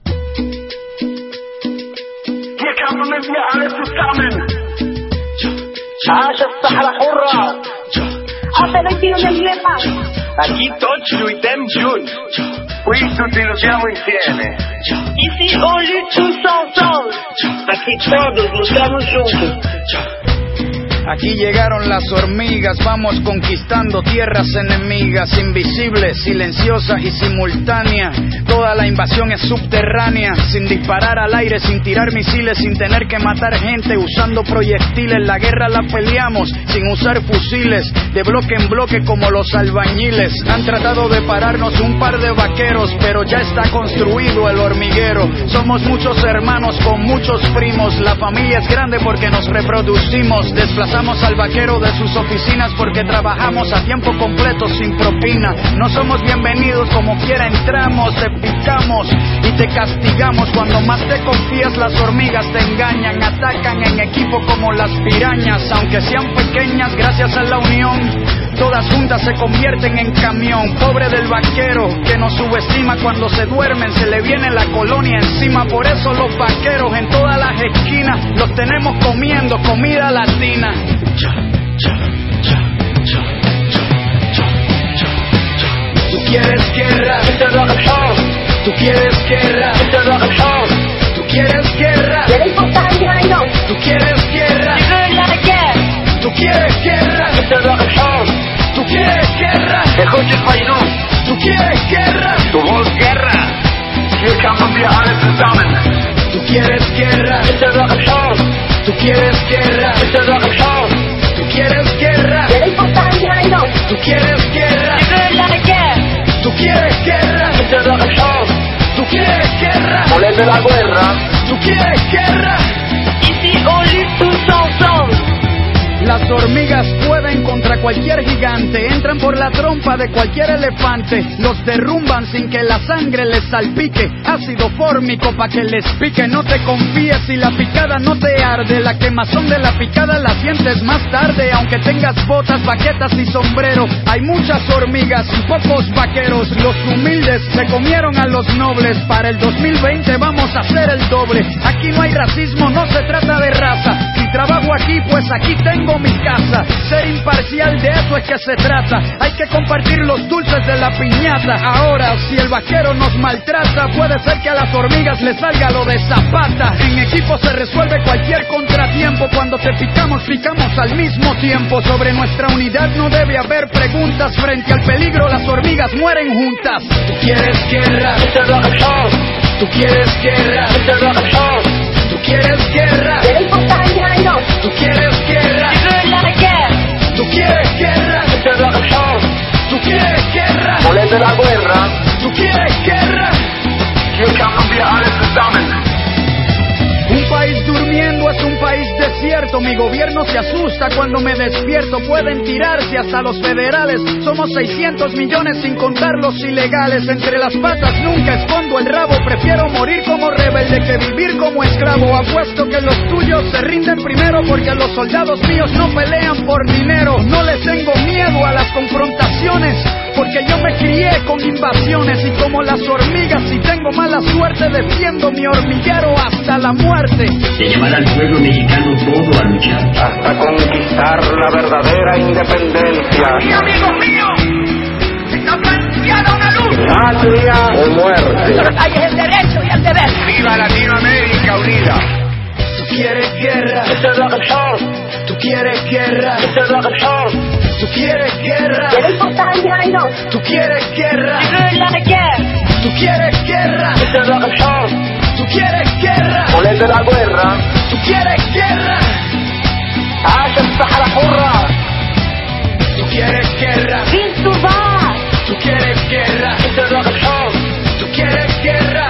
Speaker 9: Aquí tutti lottiamo juntos, qui tutti lottiamo insieme. Ici on lutte tous ensemble, aquí todos luchamos juntos.
Speaker 8: Aquí llegaron las hormigas, vamos conquistando tierras enemigas, invisibles, silenciosa y simultánea. Toda la invasión es subterránea, sin disparar al aire, sin tirar misiles, sin tener que matar gente, usando proyectiles. La guerra la peleamos sin usar fusiles, de bloque en bloque como los albañiles. Han tratado de pararnos un par de vaqueros, pero ya está construido el hormiguero. Somos muchos hermanos con muchos primos, la familia es grande porque nos reproducimos. Desplazamos al vaquero de sus oficinas porque trabajamos a tiempo completo sin propina. No somos bienvenidos, como quiera entramos, te picamos y te castigamos. Cuando más te confías las hormigas te engañan, atacan en equipo como las pirañas. Aunque sean pequeñas, gracias a la unión, todas juntas se convierten en camión. Pobre del vaquero que nos subestima, cuando se duermen se le viene la colonia encima. Por eso los vaqueros en todas las esquinas los tenemos comiendo comida latina. Tú quieres guerra, tú quieres guerra, tú quieres guerra, tú quieres guerra, tú quieres guerra, tú quieres guerra, tú quieres guerra, tú quieres guerra,
Speaker 9: Du willst Guerra, hier kämpfen wir alle zusammen.
Speaker 8: tú quieres guerra, tú quieres guerra, tú quieres guerra, tú quieres guerra, tú quieres guerra, tú quieres guerra,
Speaker 9: Volete la guerra?
Speaker 8: tú quieres guerra.
Speaker 9: Ici on lutte tous ensemble.
Speaker 8: Las hormigas pueden contra cualquier gigante, entran por la trompa de cualquier elefante, los derrumban sin que la sangre les salpique, ácido fórmico pa' que les pique. No te confíes si la picada no te arde, la quemazón de la picada la sientes más tarde. Aunque tengas botas, baquetas y sombrero, hay muchas hormigas y pocos vaqueros. Los humildes se comieron a los nobles, para el 2020 vamos a hacer el doble. Aquí no hay racismo, no se trata de raza. Si trabajo aquí, pues aquí tengo mi casa. Ser imparcial, de eso es que se trata. Hay que compartir los dulces de la piñata. Ahora, si el vaquero nos maltrata, puede ser que a las hormigas les salga lo de Zapata. En equipo se resuelve cualquier contratiempo. Cuando te picamos al mismo tiempo. Sobre nuestra unidad no debe haber preguntas. Frente al peligro las hormigas mueren juntas. Tú quieres guerra, tú quieres guerra, tú quieres guerra, tú quieres guerra, tú quieres guerra, tú quieres guerra,
Speaker 9: Volete la guerra,
Speaker 8: tú quieres guerra.
Speaker 9: hier kann wir alles zusammen.
Speaker 8: Un país durmiendo es un país desierto. Mi gobierno se asusta cuando me despierto. Pueden tirarse hasta los federales. Somos 600 millones sin contar los ilegales. Entre las patas nunca escondo el rabo. Prefiero morir como rebelde que vivir como esclavo. Apuesto que los tuyos se rinden primero, porque los soldados míos no pelean por dinero. No les tengo miedo a las confrontaciones, porque yo me crié con invasiones. Y como las hormigas, si tengo mala suerte, defiendo mi hormiguero hasta la muerte.
Speaker 10: De llamar al pueblo mexicano todo a luchar
Speaker 9: Hasta conquistar la verdadera independencia.
Speaker 1: Y amigos míos, está planteada una luz.
Speaker 9: Patria o muerte.
Speaker 1: Nuestro país es el derecho y el deber.
Speaker 9: ¡Viva Latinoamérica unida!
Speaker 8: Tú quieres guerra, tú quieres guerra, tú quieres guerra, tú quieres guerra, tú quieres guerra, tú quieres guerra,
Speaker 9: Volete la guerra,
Speaker 8: tú quieres guerra,
Speaker 9: عاش الصحراء حرة.
Speaker 8: tú quieres guerra, tú quieres guerra, tú quieres guerra,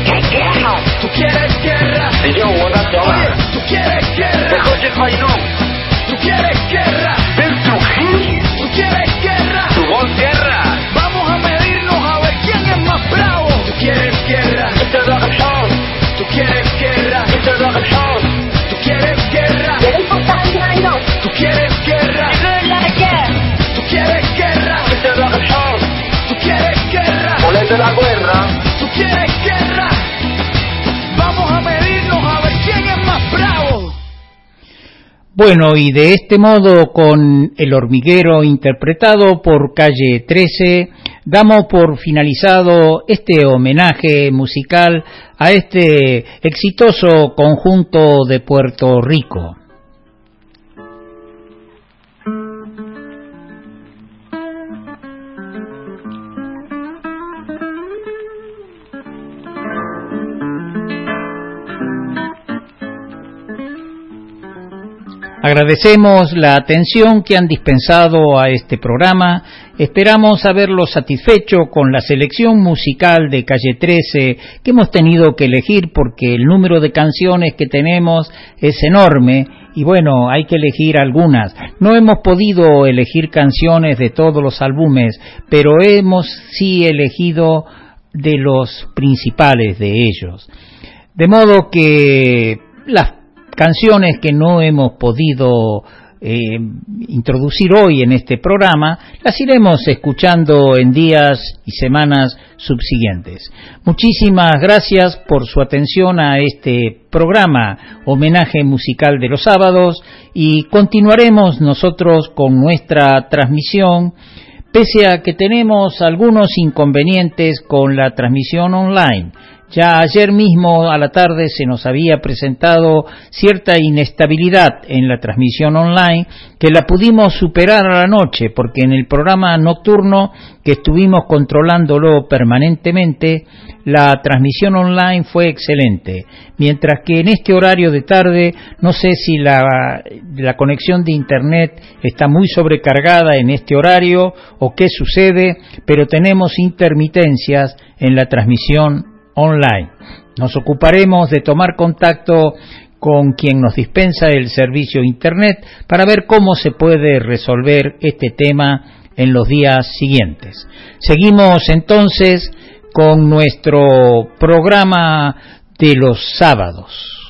Speaker 8: tú quieres guerra,
Speaker 9: الجو ده الجواب.
Speaker 8: tú quieres guerra,
Speaker 9: تخش الفينوم.
Speaker 8: tú quieres guerra,
Speaker 9: بالتوحيد.
Speaker 8: tú quieres guerra.
Speaker 9: تقول guerra.
Speaker 8: Vamos a medirnos a ver quién es más bravo. Tú quieres guerra,
Speaker 9: انت ذاك الحر.
Speaker 8: tú quieres guerra,
Speaker 9: انت ذاك الحر.
Speaker 8: tú quieres guerra, tú quieres guerra, tú quieres guerra,
Speaker 9: انت ذاك الحر.
Speaker 8: tú quieres guerra,
Speaker 9: volete la guerra.
Speaker 8: tú quieres guerra. Vamos a medirnos a ver quién es más bravo.
Speaker 3: Bueno, y de este modo, con El hormiguero interpretado por Calle 13, damos por finalizado este homenaje musical a este exitoso conjunto de Puerto Rico. Agradecemos la atención que han dispensado a este programa. Esperamos haberlos satisfecho con la selección musical de Calle 13 que hemos tenido que elegir, porque el número de canciones que tenemos es enorme y bueno, hay que elegir algunas. No hemos podido elegir canciones de todos los álbumes, pero hemos sí elegido de los principales de ellos. De modo que las canciones que no hemos podido introducir hoy en este programa las iremos escuchando en días y semanas subsiguientes. Muchísimas gracias por su atención a este programa Homenaje Musical de los Sábados, y continuaremos nosotros con nuestra transmisión, pese a que tenemos algunos inconvenientes con la transmisión online. Ya ayer mismo a la tarde se nos había presentado cierta inestabilidad en la transmisión online, que la pudimos superar a la noche, porque en el programa nocturno, que estuvimos controlándolo permanentemente, la transmisión online fue excelente, mientras que en este horario de tarde no sé si la conexión de internet está muy sobrecargada en este horario o qué sucede, pero tenemos intermitencias en la transmisión online. Nos ocuparemos de tomar contacto con quien nos dispensa el servicio internet para ver cómo se puede resolver este tema en los días siguientes. Seguimos entonces con nuestro programa de los sábados.